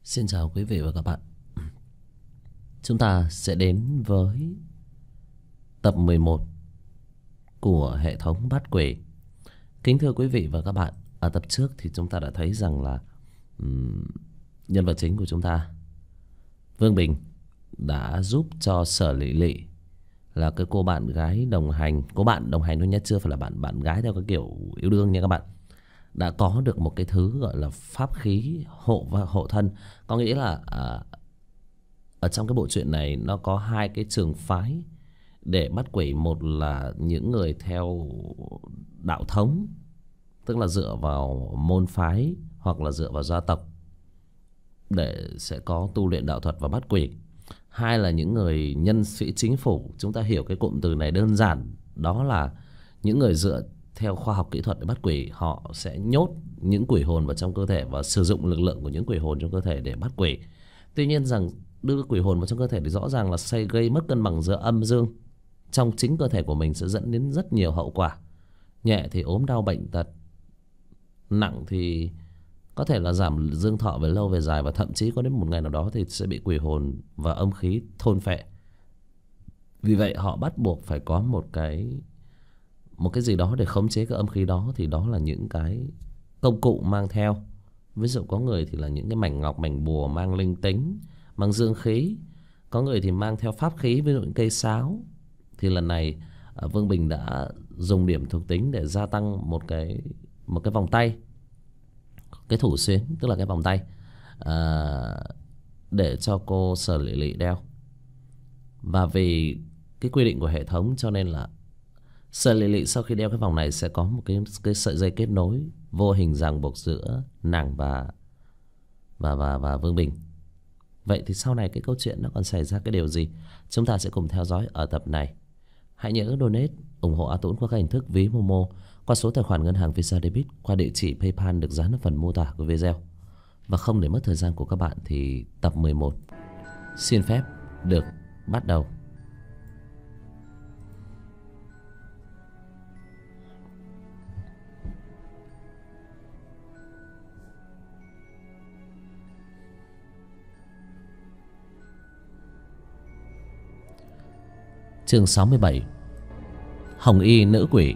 Xin chào quý vị và các bạn. Chúng ta sẽ đến với tập 11 của hệ thống bắt quỷ. Kính thưa quý vị và các bạn, ở tập trước thì chúng ta đã thấy rằng là nhân vật chính của chúng ta, Vương Bình, đã giúp cho Sở Lị Lị, là cái cô bạn gái đồng hành, cô bạn đồng hành thôi nhé, chưa phải là bạn gái theo cái kiểu yêu đương nha các bạn, đã có được một cái thứ gọi là pháp khí hộ và hộ thân. Có nghĩa là ở trong cái bộ truyện này nó có hai cái trường phái để bắt quỷ. Một là những người theo đạo thống, tức là dựa vào môn phái hoặc là dựa vào gia tộc để sẽ có tu luyện đạo thuật và bắt quỷ. Hai là những người nhân sĩ chính phủ. Chúng ta hiểu cái cụm từ này đơn giản, đó là những người dựa theo khoa học kỹ thuật để bắt quỷ. Họ sẽ nhốt những quỷ hồn vào trong cơ thể và sử dụng lực lượng của những quỷ hồn trong cơ thể để bắt quỷ. Tuy nhiên rằng đưa quỷ hồn vào trong cơ thể thì rõ ràng là sẽ gây mất cân bằng giữa âm dương trong chính cơ thể của mình, sẽ dẫn đến rất nhiều hậu quả. Nhẹ thì ốm đau bệnh tật, nặng thì có thể là giảm dương thọ về lâu về dài, và thậm chí có đến một ngày nào đó thì sẽ bị quỷ hồn và âm khí thôn phệ. Vì vậy họ bắt buộc phải có một cái gì đó để khống chế cái âm khí đó, thì đó là những cái công cụ mang theo. Ví dụ có người thì là những cái mảnh ngọc, mảnh bùa mang linh tính, mang dương khí. Có người thì mang theo pháp khí, ví dụ những cây sáo. Thì lần này Vương Bình đã dùng điểm thuộc tính để gia tăng một cái vòng tay, cái thủ xuyến, tức là cái vòng tay, để cho cô Sở Lị Lị đeo. Và vì cái quy định của hệ thống cho nên là Sở Lị Lị sau khi đeo cái vòng này sẽ có một cái sợi dây kết nối vô hình ràng buộc giữa nàng và Vương Bình. Vậy thì sau này cái câu chuyện nó còn xảy ra cái điều gì, chúng ta sẽ cùng theo dõi ở tập này. Hãy nhớ donate ủng hộ A Tũng qua các hình thức ví Momo, qua số tài khoản ngân hàng Visa Debit, qua địa chỉ PayPal được dán ở phần mô tả của video. Và không để mất thời gian của các bạn thì tập 11 xin phép được bắt đầu. Chương 67. Hồng y nữ quỷ.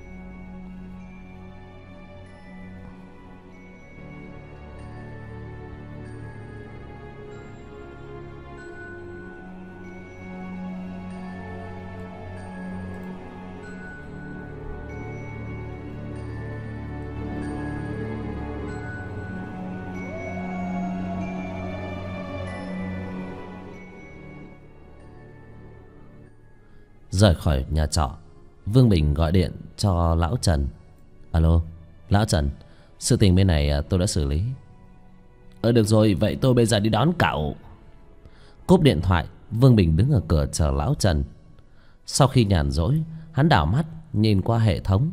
Rời khỏi nhà trọ, Vương Bình gọi điện cho lão Trần. Alo, lão Trần, sự tình bên này tôi đã xử lý. Được rồi, vậy tôi bây giờ đi đón cậu. Cúp điện thoại, Vương Bình đứng ở cửa chờ lão Trần. Sau khi nhàn rỗi, hắn đảo mắt nhìn qua hệ thống.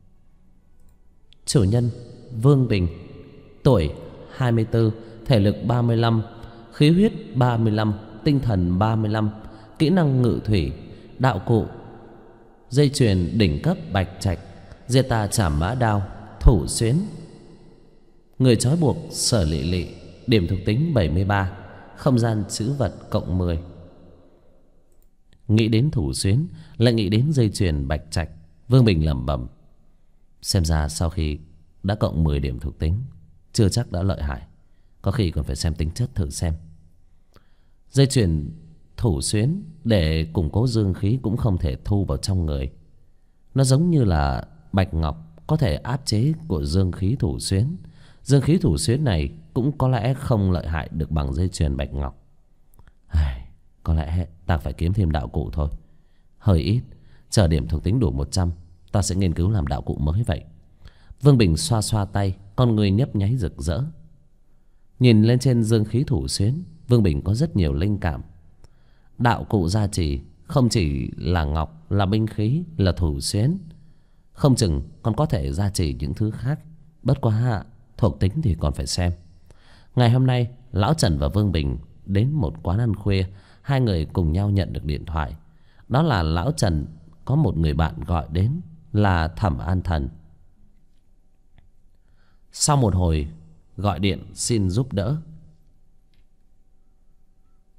Chủ nhân Vương Bình, tuổi 24, thể lực 35, khí huyết 35, tinh thần 35, kỹ năng ngự thủy, đạo cụ dây chuyền đỉnh cấp bạch trạch, diệt tà trảm mã đao, thủ xuyến. Người trói buộc Sở Lị Lị, điểm thuộc tính 73, không gian trữ vật cộng 10. Nghĩ đến thủ xuyến lại nghĩ đến dây chuyền bạch trạch, Vương Bình lẩm bẩm. Xem ra sau khi đã cộng 10 điểm thuộc tính chưa chắc đã lợi hại, có khi còn phải xem tính chất thử xem. Dây chuyền thủ xuyến để củng cố dương khí cũng không thể thu vào trong người. Nó giống như là bạch ngọc có thể áp chế của dương khí thủ xuyến. Dương khí thủ xuyến này cũng có lẽ không lợi hại được bằng dây chuyền bạch ngọc. Có lẽ ta phải kiếm thêm đạo cụ thôi. Hơi ít, chờ điểm thuộc tính đủ 100 ta sẽ nghiên cứu làm đạo cụ mới vậy. Vương Bình xoa xoa tay, con người nhấp nháy rực rỡ. Nhìn lên trên dương khí thủ xuyến, Vương Bình có rất nhiều linh cảm. Đạo cụ gia trì không chỉ là ngọc, là binh khí, là thủ xuyến, không chừng còn có thể gia trì những thứ khác. Bất quá thuộc tính thì còn phải xem. Ngày hôm nay lão Trần và Vương Bình đến một quán ăn khuya. Hai người cùng nhau nhận được điện thoại. Đó là lão Trần có một người bạn gọi đến là Thẩm An Thần. Sau một hồi gọi điện xin giúp đỡ,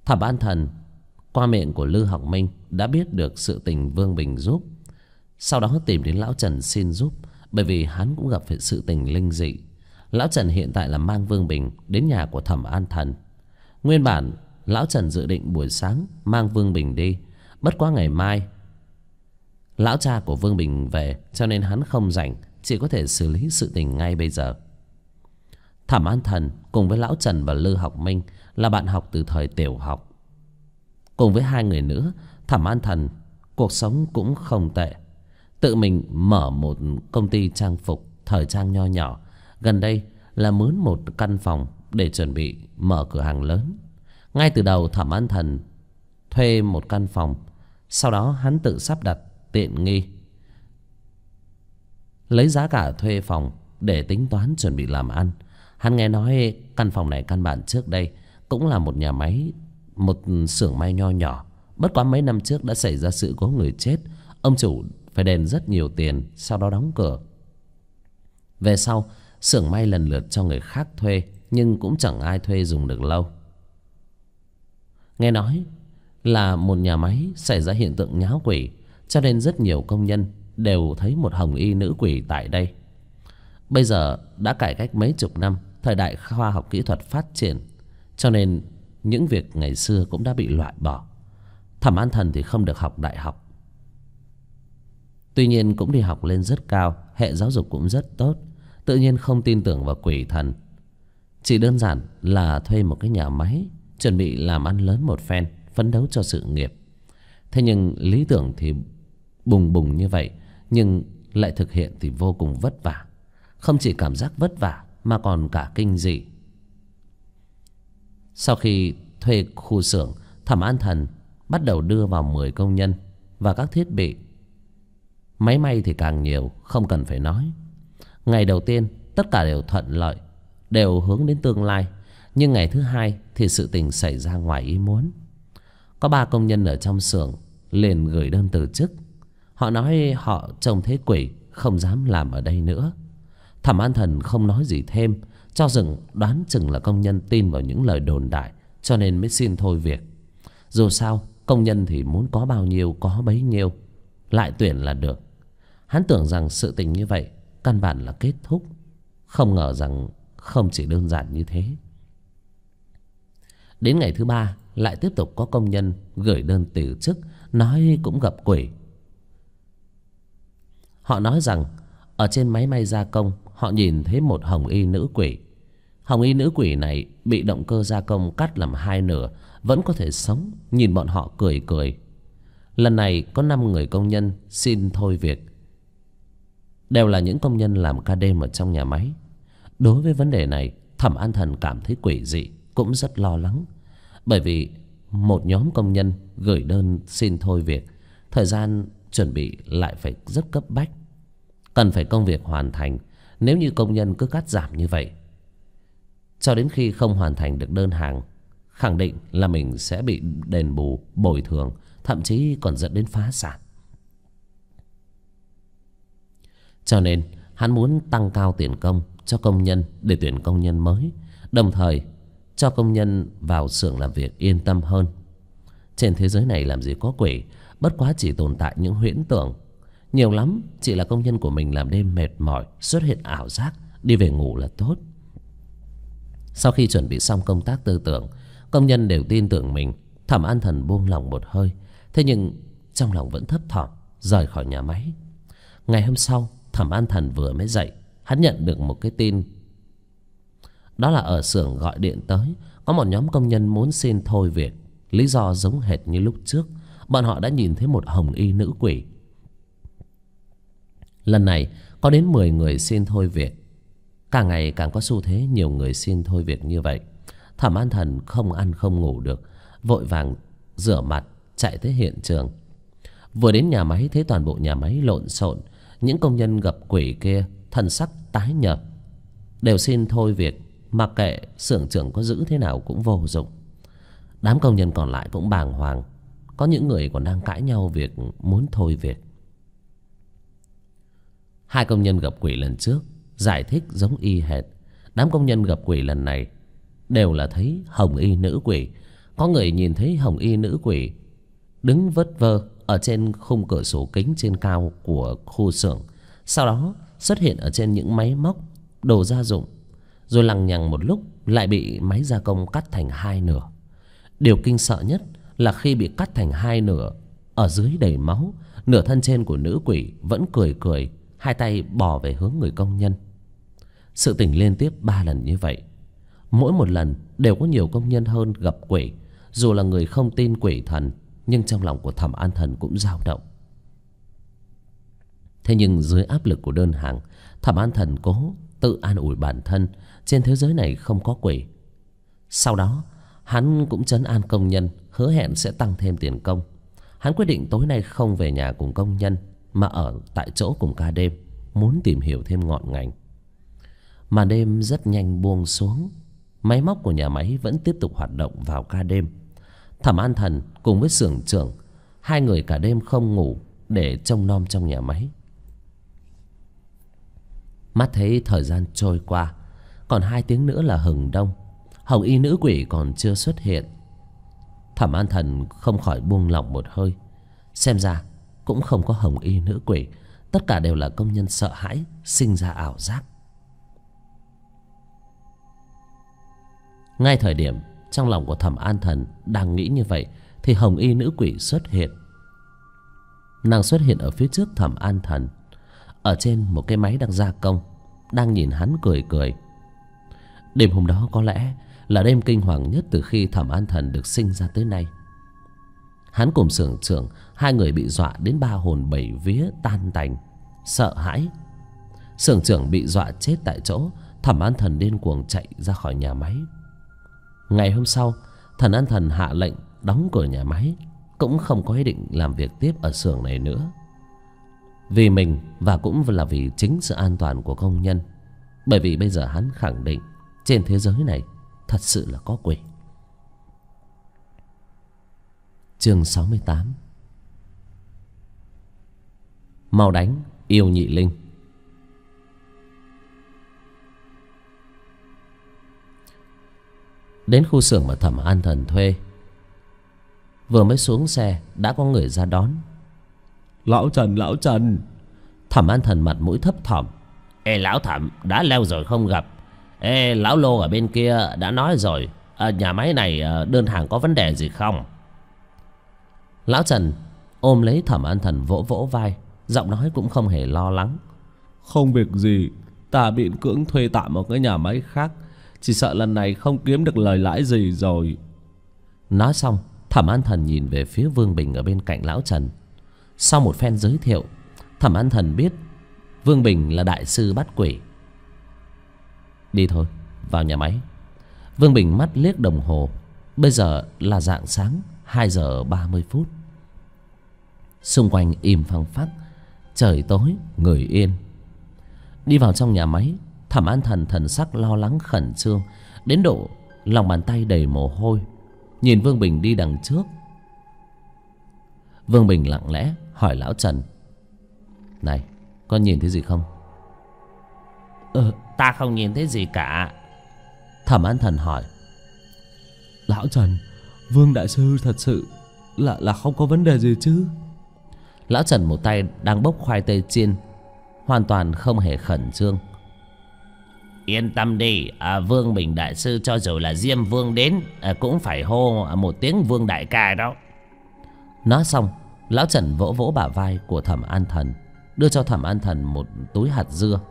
Thẩm An Thần qua miệng của Lư Học Minh đã biết được sự tình Vương Bình giúp. Sau đó tìm đến Lão Trần xin giúp, bởi vì hắn cũng gặp phải sự tình linh dị. Lão Trần hiện tại là mang Vương Bình đến nhà của Thẩm An Thần. Nguyên bản Lão Trần dự định buổi sáng mang Vương Bình đi, bất quá ngày mai lão cha của Vương Bình về, cho nên hắn không rảnh, chỉ có thể xử lý sự tình ngay bây giờ. Thẩm An Thần cùng với Lão Trần và Lư Học Minh là bạn học từ thời tiểu học. Cùng với hai người nữa, Thẩm An Thần cuộc sống cũng không tệ, tự mình mở một công ty trang phục thời trang nho nhỏ. Gần đây là mướn một căn phòng để chuẩn bị mở cửa hàng lớn. Ngay từ đầu Thẩm An Thần thuê một căn phòng, sau đó hắn tự sắp đặt tiện nghi, lấy giá cả thuê phòng để tính toán chuẩn bị làm ăn. Hắn nghe nói căn phòng này căn bản trước đây cũng là một nhà máy, một xưởng may nho nhỏ. Bất quá mấy năm trước đã xảy ra sự cố người chết, ông chủ phải đền rất nhiều tiền, sau đó đóng cửa. Về sau xưởng may lần lượt cho người khác thuê, nhưng cũng chẳng ai thuê dùng được lâu. Nghe nói là một nhà máy xảy ra hiện tượng nháo quỷ, cho nên rất nhiều công nhân đều thấy một hồng y nữ quỷ tại đây. Bây giờ đã cải cách mấy chục năm, thời đại khoa học kỹ thuật phát triển, cho nên những việc ngày xưa cũng đã bị loại bỏ. Thẩm An Thần thì không được học đại học, tuy nhiên cũng đi học lên rất cao, hệ giáo dục cũng rất tốt, tự nhiên không tin tưởng vào quỷ thần. Chỉ đơn giản là thuê một cái nhà máy, chuẩn bị làm ăn lớn một phen, phấn đấu cho sự nghiệp. Thế nhưng lý tưởng thì bùng bùng như vậy, nhưng lại thực hiện thì vô cùng vất vả. Không chỉ cảm giác vất vả mà còn cả kinh dị. Sau khi thuê khu xưởng, Thẩm An Thần bắt đầu đưa vào 10 công nhân và các thiết bị. Máy may thì càng nhiều, không cần phải nói. Ngày đầu tiên tất cả đều thuận lợi, đều hướng đến tương lai. Nhưng ngày thứ hai thì sự tình xảy ra ngoài ý muốn. Có 3 công nhân ở trong xưởng liền gửi đơn từ chức. Họ nói họ trông thấy quỷ, không dám làm ở đây nữa. Thẩm An Thần không nói gì thêm, cho rằng đoán chừng là công nhân tin vào những lời đồn đại, cho nên mới xin thôi việc. Dù sao công nhân thì muốn có bao nhiêu có bấy nhiêu, lại tuyển là được. Hắn tưởng rằng sự tình như vậy căn bản là kết thúc, không ngờ rằng không chỉ đơn giản như thế. Đến ngày thứ 3 lại tiếp tục có công nhân gửi đơn từ chức, nói cũng gặp quỷ. Họ nói rằng ở trên máy may gia công họ nhìn thấy một hồng y nữ quỷ. Hồng y nữ quỷ này bị động cơ gia công cắt làm 2 nửa, vẫn có thể sống, nhìn bọn họ cười cười. Lần này có 5 người công nhân xin thôi việc, đều là những công nhân làm ca đêm ở trong nhà máy. Đối với vấn đề này, Thẩm An Thần cảm thấy quỷ dị, cũng rất lo lắng. Bởi vì một nhóm công nhân gửi đơn xin thôi việc, thời gian chuẩn bị lại phải rất cấp bách, cần phải công việc hoàn thành. Nếu như công nhân cứ cắt giảm như vậy, cho đến khi không hoàn thành được đơn hàng, khẳng định là mình sẽ bị đền bù, bồi thường, thậm chí còn dẫn đến phá sản. Cho nên hắn muốn tăng cao tiền công cho công nhân để tuyển công nhân mới, đồng thời cho công nhân vào xưởng làm việc yên tâm hơn. Trên thế giới này làm gì có quỷ, bất quá chỉ tồn tại những huyễn tưởng. Nhiều lắm chỉ là công nhân của mình làm đêm mệt mỏi, xuất hiện ảo giác, đi về ngủ là tốt. Sau khi chuẩn bị xong công tác tư tưởng, công nhân đều tin tưởng mình. Thẩm An Thần buông lòng một hơi, thế nhưng trong lòng vẫn thấp thỏm, rời khỏi nhà máy. Ngày hôm sau, Thẩm An Thần vừa mới dậy, hắn nhận được một cái tin. Đó là ở xưởng gọi điện tới, có một nhóm công nhân muốn xin thôi việc. Lý do giống hệt như lúc trước, bọn họ đã nhìn thấy một hồng y nữ quỷ. Lần này có đến 10 người xin thôi việc. Càng ngày càng có xu thế nhiều người xin thôi việc như vậy. Thẩm An Thần không ăn không ngủ được, vội vàng rửa mặt chạy tới hiện trường. Vừa đến nhà máy thấy toàn bộ nhà máy lộn xộn. Những công nhân gặp quỷ kia thần sắc tái nhợt, đều xin thôi việc, mặc kệ xưởng trưởng có giữ thế nào cũng vô dụng. Đám công nhân còn lại cũng bàng hoàng, có những người còn đang cãi nhau việc muốn thôi việc. 2 công nhân gặp quỷ lần trước giải thích giống y hệt. Đám công nhân gặp quỷ lần này đều là thấy hồng y nữ quỷ, có người nhìn thấy hồng y nữ quỷ đứng vất vơ ở trên khung cửa sổ kính trên cao của khu xưởng, sau đó xuất hiện ở trên những máy móc đồ gia dụng, rồi lằng nhằng một lúc lại bị máy gia công cắt thành hai nửa. Điều kinh sợ nhất là khi bị cắt thành hai nửa, ở dưới đầy máu, nửa thân trên của nữ quỷ vẫn cười cười, hai tay bò về hướng người công nhân. Sự tình liên tiếp 3 lần như vậy, mỗi một lần đều có nhiều công nhân hơn gặp quỷ. Dù là người không tin quỷ thần, nhưng trong lòng của Thẩm An Thần cũng dao động. Thế nhưng dưới áp lực của đơn hàng, Thẩm An Thần cố tự an ủi bản thân trên thế giới này không có quỷ. Sau đó hắn cũng trấn an công nhân, hứa hẹn sẽ tăng thêm tiền công. Hắn quyết định tối nay không về nhà cùng công nhân, mà ở tại chỗ cùng ca đêm, muốn tìm hiểu thêm ngọn ngành. Màn đêm rất nhanh buông xuống, máy móc của nhà máy vẫn tiếp tục hoạt động vào ca đêm. Thẩm An Thần cùng với xưởng trưởng, hai người cả đêm không ngủ để trông nom trong nhà máy. Mắt thấy thời gian trôi qua, còn 2 tiếng nữa là hừng đông. Hồng y nữ quỷ còn chưa xuất hiện. Thẩm An Thần không khỏi buông lỏng một hơi. Xem ra cũng không có hồng y nữ quỷ, tất cả đều là công nhân sợ hãi sinh ra ảo giác. Ngay thời điểm trong lòng của Thẩm An Thần đang nghĩ như vậy, thì hồng y nữ quỷ xuất hiện. Nàng xuất hiện ở phía trước Thẩm An Thần, ở trên một cái máy đang gia công, đang nhìn hắn cười cười. Đêm hôm đó có lẽ là đêm kinh hoàng nhất từ khi Thẩm An Thần được sinh ra tới nay. Hắn cùng xưởng trưởng, hai người bị dọa đến 3 hồn 7 vía tan tành, sợ hãi. Xưởng trưởng bị dọa chết tại chỗ, Thẩm An Thần điên cuồng chạy ra khỏi nhà máy. Ngày hôm sau, Thẩm An Thần hạ lệnh đóng cửa nhà máy, cũng không có ý định làm việc tiếp ở xưởng này nữa. Vì mình và cũng là vì chính sự an toàn của công nhân. Bởi vì bây giờ hắn khẳng định trên thế giới này thật sự là có quỷ. Chương 68. Mau đánh yêu nhị linh. Đến khu xưởng mà Thẩm An Thần thuê, vừa mới xuống xe đã có người ra đón. Lão Trần, lão Trần. Thẩm An Thần mặt mũi thấp thỏm. Ê lão Thẩm, đã lâu rồi không gặp. Ê lão Lô ở bên kia đã nói rồi, nhà máy này đơn hàng có vấn đề gì không? Lão Trần ôm lấy Thẩm An Thần vỗ vỗ vai, giọng nói cũng không hề lo lắng. Không việc gì, ta bị cưỡng thuê tạm một cái nhà máy khác, chỉ sợ lần này không kiếm được lời lãi gì rồi. Nói xong, Thẩm An Thần nhìn về phía Vương Bình ở bên cạnh lão Trần. Sau một phen giới thiệu, Thẩm An Thần biết Vương Bình là đại sư bắt quỷ. Đi thôi, vào nhà máy. Vương Bình mắt liếc đồng hồ, bây giờ là rạng sáng 2 giờ 30 phút. Xung quanh im phăng phắc, trời tối người yên. Đi vào trong nhà máy, Thẩm An Thần thần sắc lo lắng khẩn trương đến độ lòng bàn tay đầy mồ hôi, nhìn Vương Bình đi đằng trước. Vương Bình lặng lẽ hỏi lão Trần: Này, con nhìn thấy gì không? Ta không nhìn thấy gì cả. Thẩm An Thần hỏi. Lão Trần, Vương đại sư thật sự là không có vấn đề gì chứ? Lão Trần một tay đang bốc khoai tây chiên, hoàn toàn không hề khẩn trương. Yên tâm đi, Vương Bình đại sư cho dù là Diêm Vương đến cũng phải hô một tiếng Vương đại ca đó. Nói xong, lão Trần vỗ vỗ bả vai của Thẩm An Thần, đưa cho Thẩm An Thần một túi hạt dưa,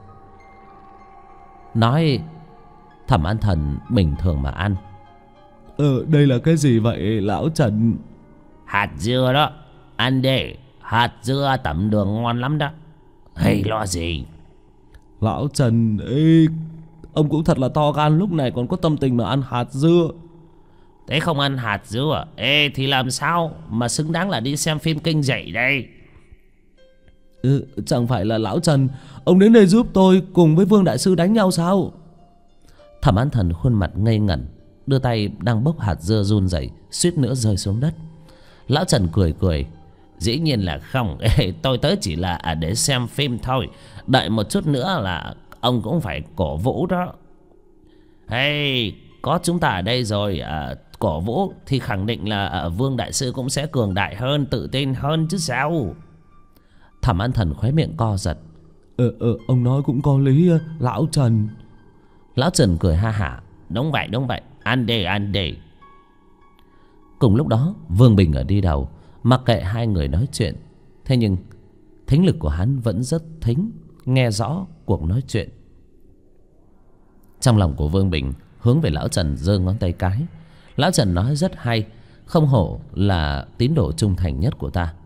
nói Thẩm An Thần bình thường mà ăn. Đây là cái gì vậy lão Trần? Hạt dưa đó, ăn đi. Hạt dưa tẩm đường ngon lắm đó. Hay lo gì? Lão Trần, ông cũng thật là to gan, lúc này còn có tâm tình mà ăn hạt dưa. Thế không ăn hạt dưa thì làm sao mà xứng đáng là đi xem phim kinh dị đây? Chẳng phải là lão Trần, ông đến đây giúp tôi cùng với Vương đại sư đánh nhau sao? Thẩm An Thần khuôn mặt ngây ngẩn, đưa tay đang bốc hạt dưa run rẩy, suýt nữa rơi xuống đất. Lão Trần cười cười: Dĩ nhiên là không. Tôi tới chỉ là để xem phim thôi. Đợi một chút nữa là ông cũng phải cổ vũ đó. Hey, có chúng ta ở đây rồi, cổ vũ thì khẳng định là Vương đại sư cũng sẽ cường đại hơn, tự tin hơn chứ sao. Thẩm An Thần khóe miệng co giật. Ông nói cũng có lý, lão Trần. Lão Trần cười ha hả. Đúng vậy, ăn đi. Cùng lúc đó Vương Bình ở đi đầu, mặc kệ hai người nói chuyện. Thế nhưng thính lực của hắn vẫn rất thính, nghe rõ cuộc nói chuyện. Trong lòng của Vương Bình hướng về lão Trần giơ ngón tay cái. Lão Trần nói rất hay, không hổ là tín đồ trung thành nhất của ta.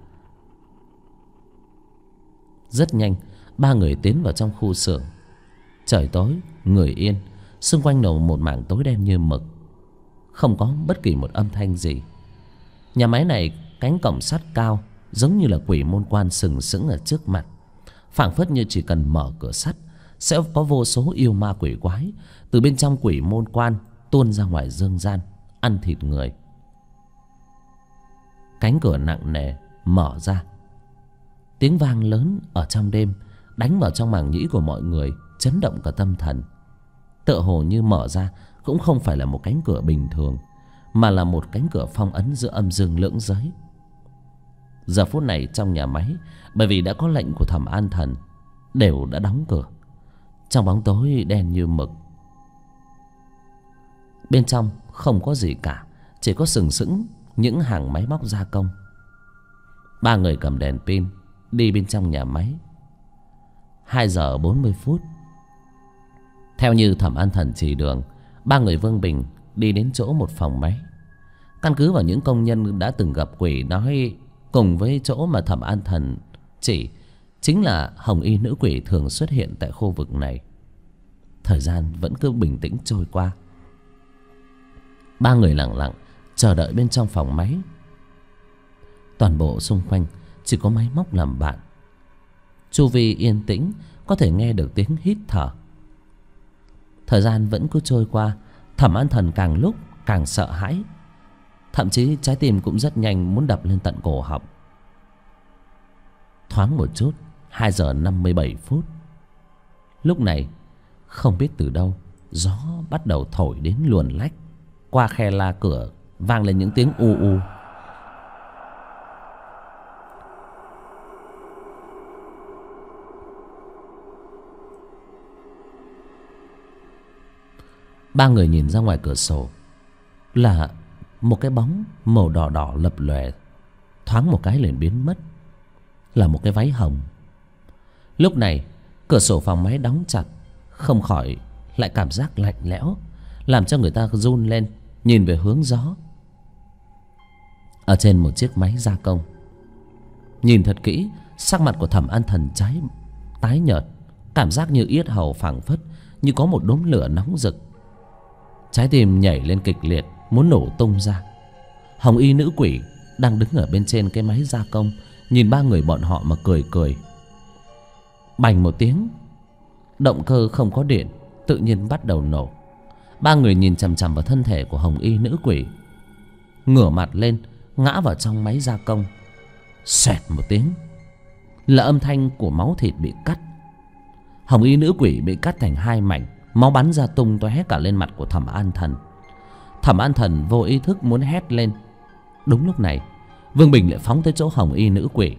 Rất nhanh ba người tiến vào trong khu xưởng. Trời tối người yên, xung quanh nổ một mảng tối đen như mực, không có bất kỳ một âm thanh gì. Nhà máy này cánh cổng sắt cao, giống như là quỷ môn quan sừng sững ở trước mặt, phảng phất như chỉ cần mở cửa sắt sẽ có vô số yêu ma quỷ quái từ bên trong quỷ môn quan tuôn ra ngoài dương gian ăn thịt người. Cánh cửa nặng nề mở ra, tiếng vang lớn ở trong đêm đánh vào trong màng nhĩ của mọi người, chấn động cả tâm thần. Tựa hồ như mở ra cũng không phải là một cánh cửa bình thường, mà là một cánh cửa phong ấn giữa âm dương lưỡng giới. Giờ phút này trong nhà máy, bởi vì đã có lệnh của Thẩm An Thần, đều đã đóng cửa. Trong bóng tối đen như mực, bên trong không có gì cả, chỉ có sừng sững những hàng máy móc gia công. Ba người cầm đèn pin đi bên trong nhà máy. 2 giờ 40 phút, theo như Thẩm An Thần chỉ đường, ba người Vương Bình đi đến chỗ một phòng máy. Căn cứ vào những công nhân đã từng gặp quỷ nói, cùng với chỗ mà Thẩm An Thần chỉ, chính là hồng y nữ quỷ thường xuất hiện tại khu vực này. Thời gian vẫn cứ bình tĩnh trôi qua. Ba người lặng lặng chờ đợi bên trong phòng máy. Toàn bộ xung quanh chỉ có máy móc làm bạn. Chu vi yên tĩnh, có thể nghe được tiếng hít thở. Thời gian vẫn cứ trôi qua. Thẩm An Thần càng lúc càng sợ hãi, thậm chí trái tim cũng rất nhanh muốn đập lên tận cổ họng. Thoáng một chút 2 giờ 57 phút. Lúc này không biết từ đâu gió bắt đầu thổi đến luồn lách. Qua khe la cửa vang lên những tiếng u u. Ba người nhìn ra ngoài cửa sổ, là một cái bóng màu đỏ đỏ lập lòe, thoáng một cái liền biến mất, là một cái váy hồng. Lúc này cửa sổ phòng máy đóng chặt, không khỏi lại cảm giác lạnh lẽo, làm cho người ta run lên, nhìn về hướng gió. Ở trên một chiếc máy gia công, nhìn thật kỹ, sắc mặt của Thẩm An Thần tái nhợt, cảm giác như yết hầu phảng phất như có một đốm lửa nóng rực. Trái tim nhảy lên kịch liệt, muốn nổ tung ra. Hồng y nữ quỷ đang đứng ở bên trên cái máy gia công, nhìn ba người bọn họ mà cười cười. Bành một tiếng, động cơ không có điện tự nhiên bắt đầu nổ. Ba người nhìn chằm chằm vào thân thể của hồng y nữ quỷ, ngửa mặt lên ngã vào trong máy gia công. Xoẹt một tiếng là âm thanh của máu thịt bị cắt. Hồng y nữ quỷ bị cắt thành 2 mảnh, máu bắn ra tung tóe cả lên mặt của Thẩm An Thần. Thẩm An Thần vô ý thức muốn hét lên. Đúng lúc này Vương Bình lại phóng tới chỗ hồng y nữ quỷ.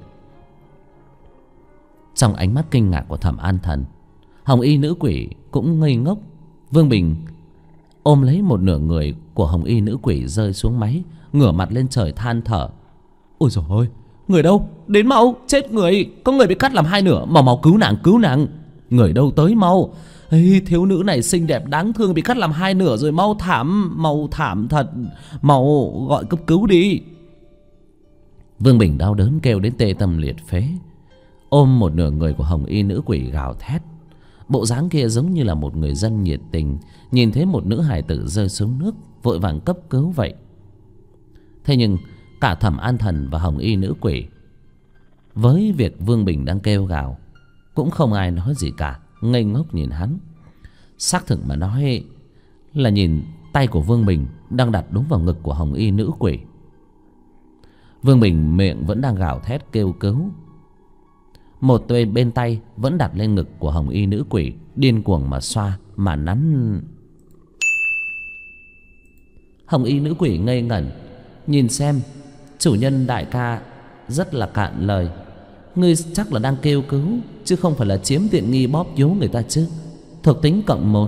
Trong ánh mắt kinh ngạc của Thẩm An Thần, hồng y nữ quỷ cũng ngây ngốc. Vương Bình ôm lấy một nửa người của hồng y nữ quỷ rơi xuống máy, ngửa mặt lên trời than thở. Ôi dồi ôi, người đâu? Đến mau, chết người, có người bị cắt làm 2 nửa, mau cứu nàng. Người đâu tới mau. Ê, thiếu nữ này xinh đẹp đáng thương bị cắt làm 2 nửa rồi, mau thảm thật, mau gọi cấp cứu đi. Vương Bình đau đớn kêu đến tê tâm liệt phế, ôm một nửa người của hồng y nữ quỷ gào thét. Bộ dáng kia giống như là một người dân nhiệt tình, nhìn thấy một nữ hài tử rơi xuống nước vội vàng cấp cứu vậy. Thế nhưng cả Thẩm An Thần và hồng y nữ quỷ, với việc Vương Bình đang kêu gào, cũng không ai nói gì cả, ngây ngốc nhìn hắn. Xác thực mà nói là nhìn tay của Vương Bình đang đặt đúng vào ngực của hồng y nữ quỷ. Vương Bình miệng vẫn đang gào thét kêu cứu, một bên tay vẫn đặt lên ngực của hồng y nữ quỷ, điên cuồng mà xoa mà nắn. Hồng y nữ quỷ ngây ngẩn, nhìn xem chủ nhân đại ca rất là cạn lời. Ngươi chắc là đang kêu cứu, chứ không phải là chiếm tiện nghi bóp vú người ta chứ. Thuộc tính cộng 1.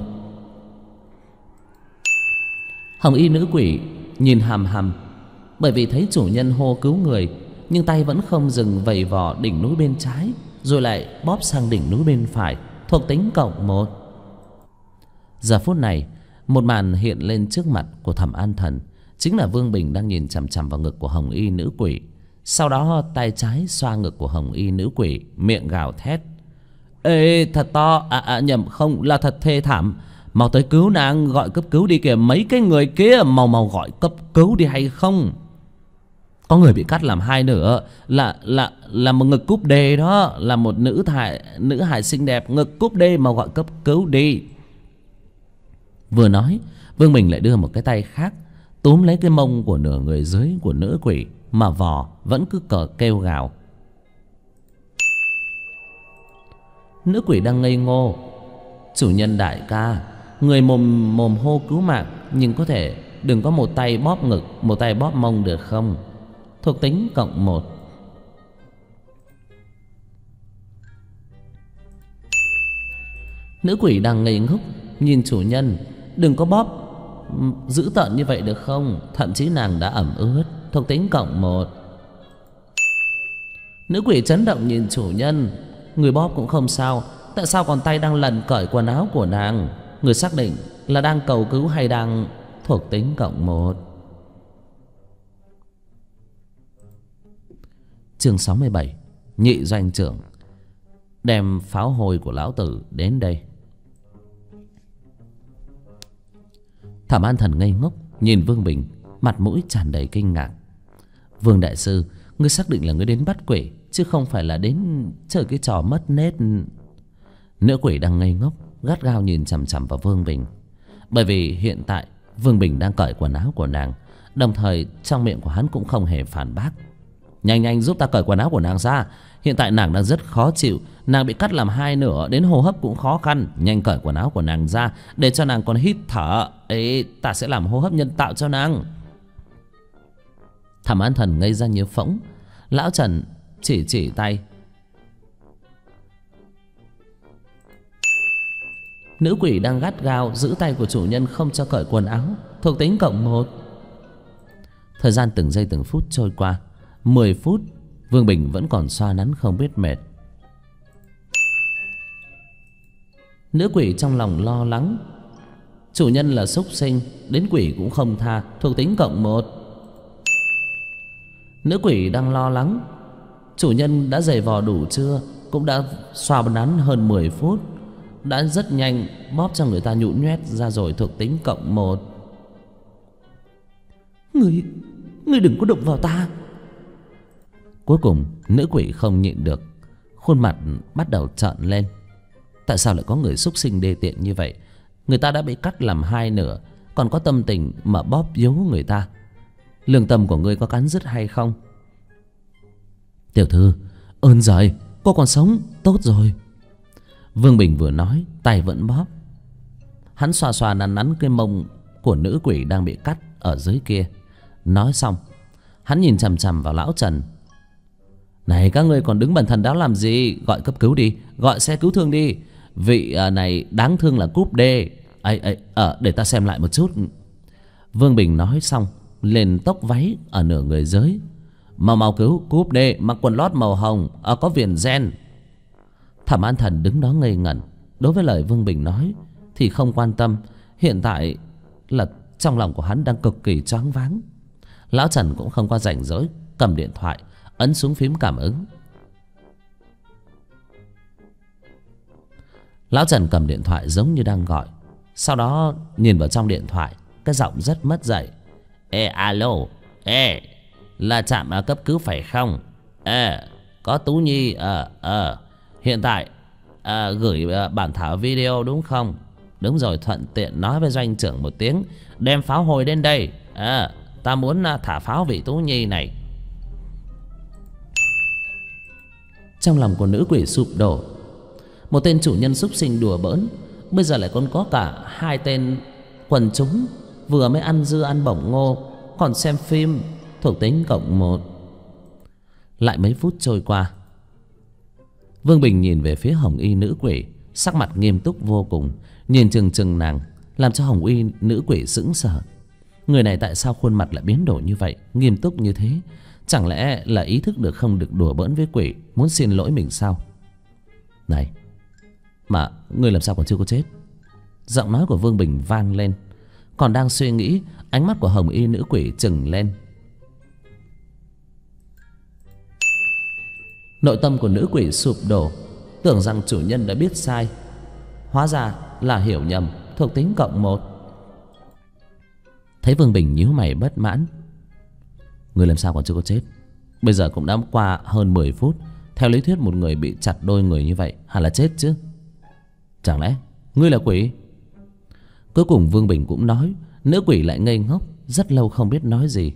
Hồng y nữ quỷ nhìn hằm hằm, bởi vì thấy chủ nhân hô cứu người, nhưng tay vẫn không dừng vầy vò đỉnh núi bên trái, rồi lại bóp sang đỉnh núi bên phải. Thuộc tính cộng 1. Giờ phút này, một màn hiện lên trước mặt của Thẩm An Thần. Chính là Vương Bình đang nhìn chằm chằm vào ngực của hồng y nữ quỷ. Sau đó tay trái xoa ngực của hồng y nữ quỷ, miệng gào thét: Ê, thật to, nhầm, không, là thật thê thảm. Mau tới cứu nàng, gọi cấp cứu đi kìa. Mấy cái người kia, mau gọi cấp cứu đi hay không. Có người bị cắt làm hai nửa, là một ngực cúp đê đó, là một nữ hài xinh đẹp, ngực cúp đê, mau gọi cấp cứu đi. Vừa nói, Vương Bình lại đưa một cái tay khác túm lấy cái mông của nửa người dưới của nữ quỷ, mà vò vẫn cứ kêu gào. Nữ quỷ đang ngây ngô: Chủ nhân đại ca, người mồm hô cứu mạng, nhưng có thể đừng có một tay bóp ngực, một tay bóp mông được không? Thuộc tính cộng 1. Nữ quỷ đang ngây ngốc nhìn chủ nhân: Đừng có bóp dữ tợn như vậy được không? Thậm chí nàng đã ẩm ướt. Thuộc tính cộng 1. Nữ quỷ chấn động nhìn chủ nhân: Người bóp cũng không sao, tại sao còn tay đang lần cởi quần áo của nàng? Người xác định là đang cầu cứu hay đang... Thuộc tính cộng 1. Chương 67. Nhị doanh trưởng: Đem pháo hồi của lão tử đến đây. Thẩm An Thần ngây ngốc nhìn Vương Bình, mặt mũi tràn đầy kinh ngạc. Vương đại sư, ngươi xác định là ngươi đến bắt quỷ, chứ không phải là đến chơi cái trò mất nết. Nữ quỷ đang ngây ngốc gắt gao nhìn chằm chằm vào Vương Bình, bởi vì hiện tại Vương Bình đang cởi quần áo của nàng, đồng thời trong miệng của hắn cũng không hề phản bác. Nhanh giúp ta cởi quần áo của nàng ra, hiện tại nàng đang rất khó chịu, nàng bị cắt làm hai nửa, đến hô hấp cũng khó khăn. Nhanh cởi quần áo của nàng ra, để cho nàng còn hít thở. Ê, ta sẽ làm hô hấp nhân tạo cho nàng. Thẩm An Thần ngây ra như phỗng. Lão Trần chỉ tay. Nữ quỷ đang gắt gao giữ tay của chủ nhân không cho cởi quần áo. Thuộc tính cộng 1. Thời gian từng giây từng phút trôi qua. 10 phút, Vương Bình vẫn còn xoa nắn không biết mệt. Nữ quỷ trong lòng lo lắng: Chủ nhân là súc sinh, đến quỷ cũng không tha. Thuộc tính cộng 1. Nữ quỷ đang lo lắng: Chủ nhân đã giày vò đủ chưa? Cũng đã xoa nắn hơn 10 phút, đã rất nhanh bóp cho người ta nhũn nhoét ra rồi. Thuộc tính cộng 1. Ngươi đừng có động vào ta. Cuối cùng nữ quỷ không nhịn được, khuôn mặt bắt đầu trợn lên. Tại sao lại có người xúc sinh đê tiện như vậy? Người ta đã bị cắt làm hai nửa, còn có tâm tình mà bóp vú người ta. Lương tâm của ngươi có cắn rứt hay không? Tiểu thư, ơn giời, cô còn sống, tốt rồi. Vương Bình vừa nói, tay vẫn bóp. Hắn xoa nắn cái mông của nữ quỷ đang bị cắt ở dưới kia. Nói xong, hắn nhìn chằm chằm vào lão Trần: Này, các ngươi còn đứng bần thần đáo làm gì? Gọi cấp cứu đi, gọi xe cứu thương đi. Vị này đáng thương là cúp đê. Để ta xem lại một chút. Vương Bình nói xong, lên tốc váy ở nửa người dưới: Mau cứu cúp đê, mặc quần lót màu hồng, có viền gen. Thẩm An Thần đứng đó ngây ngẩn. Đối với lời Vương Bình nói thì không quan tâm. Hiện tại là trong lòng của hắn đang cực kỳ choáng váng. Lão Trần cũng không có rảnh rỗi, cầm điện thoại ấn xuống phím cảm ứng. Lão Trần cầm điện thoại giống như đang gọi, sau đó nhìn vào trong điện thoại, cái giọng rất mất dạy: Ê, alo, là trạm cấp cứu phải không? Có Tú Nhi, hiện tại gửi bản thảo video đúng không? Đúng rồi, thuận tiện nói với doanh trưởng một tiếng, đem pháo hồi đến đây. Ta muốn thả pháo vị Tú Nhi này. Trong lòng của nữ quỷ sụp đổ. Một tên chủ nhân xúc sinh đùa bỡn, bây giờ lại còn có cả hai tên quần chúng vừa mới ăn dưa ăn bổng ngô, còn xem phim thuộc tính cộng 1. Lại mấy phút trôi qua, Vương Bình nhìn về phía hồng y nữ quỷ, sắc mặt nghiêm túc vô cùng, nhìn chừng chừng nàng, làm cho hồng y nữ quỷ sững sờ. Người này tại sao khuôn mặt lại biến đổi như vậy, nghiêm túc như thế? Chẳng lẽ là ý thức được không được đùa bỡn với quỷ, muốn xin lỗi mình sao? Này, mà ngươi làm sao còn chưa có chết? Giọng nói của Vương Bình vang lên. Còn đang suy nghĩ, ánh mắt của hồng y nữ quỷ trừng lên. Nội tâm của nữ quỷ sụp đổ, tưởng rằng chủ nhân đã biết sai, hóa ra là hiểu nhầm, thuộc tính cộng 1. Thấy Vương Bình nhíu mày bất mãn. Người làm sao còn chưa có chết? Bây giờ cũng đã qua hơn 10 phút. Theo lý thuyết một người bị chặt đôi người như vậy hẳn là chết chứ. Chẳng lẽ ngươi là quỷ? Cuối cùng Vương Bình cũng nói. Nữ quỷ lại ngây ngốc, rất lâu không biết nói gì.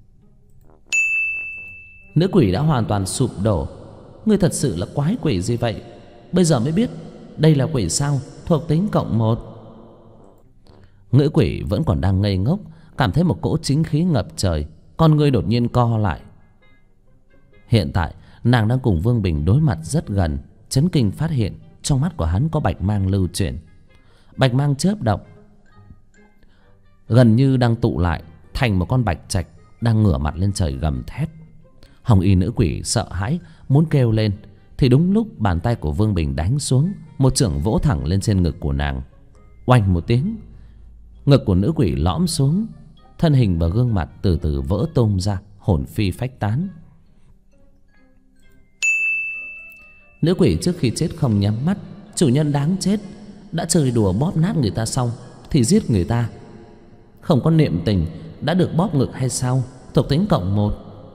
Nữ quỷ đã hoàn toàn sụp đổ. Ngươi thật sự là quái quỷ gì vậy? Bây giờ mới biết đây là quỷ sao? Thuộc tính cộng 1. Nữ quỷ vẫn còn đang ngây ngốc, cảm thấy một cỗ chính khí ngập trời, con ngươi đột nhiên co lại. Hiện tại nàng đang cùng Vương Bình đối mặt rất gần, chấn kinh phát hiện trong mắt của hắn có bạch mang lưu chuyển. Bạch mang chớp động, gần như đang tụ lại thành một con bạch trạch đang ngửa mặt lên trời gầm thét. Hồng y nữ quỷ sợ hãi muốn kêu lên, thì đúng lúc bàn tay của Vương Bình đánh xuống, một chưởng vỗ thẳng lên trên ngực của nàng. Oanh một tiếng, ngực của nữ quỷ lõm xuống, thân hình và gương mặt từ từ vỡ tung ra, hồn phi phách tán. Nữ quỷ trước khi chết không nhắm mắt. Chủ nhân đáng chết, đã chơi đùa bóp nát người ta xong thì giết người ta, không có niệm tình, đã được bóp ngực hay sao? Thuộc tính cộng 1.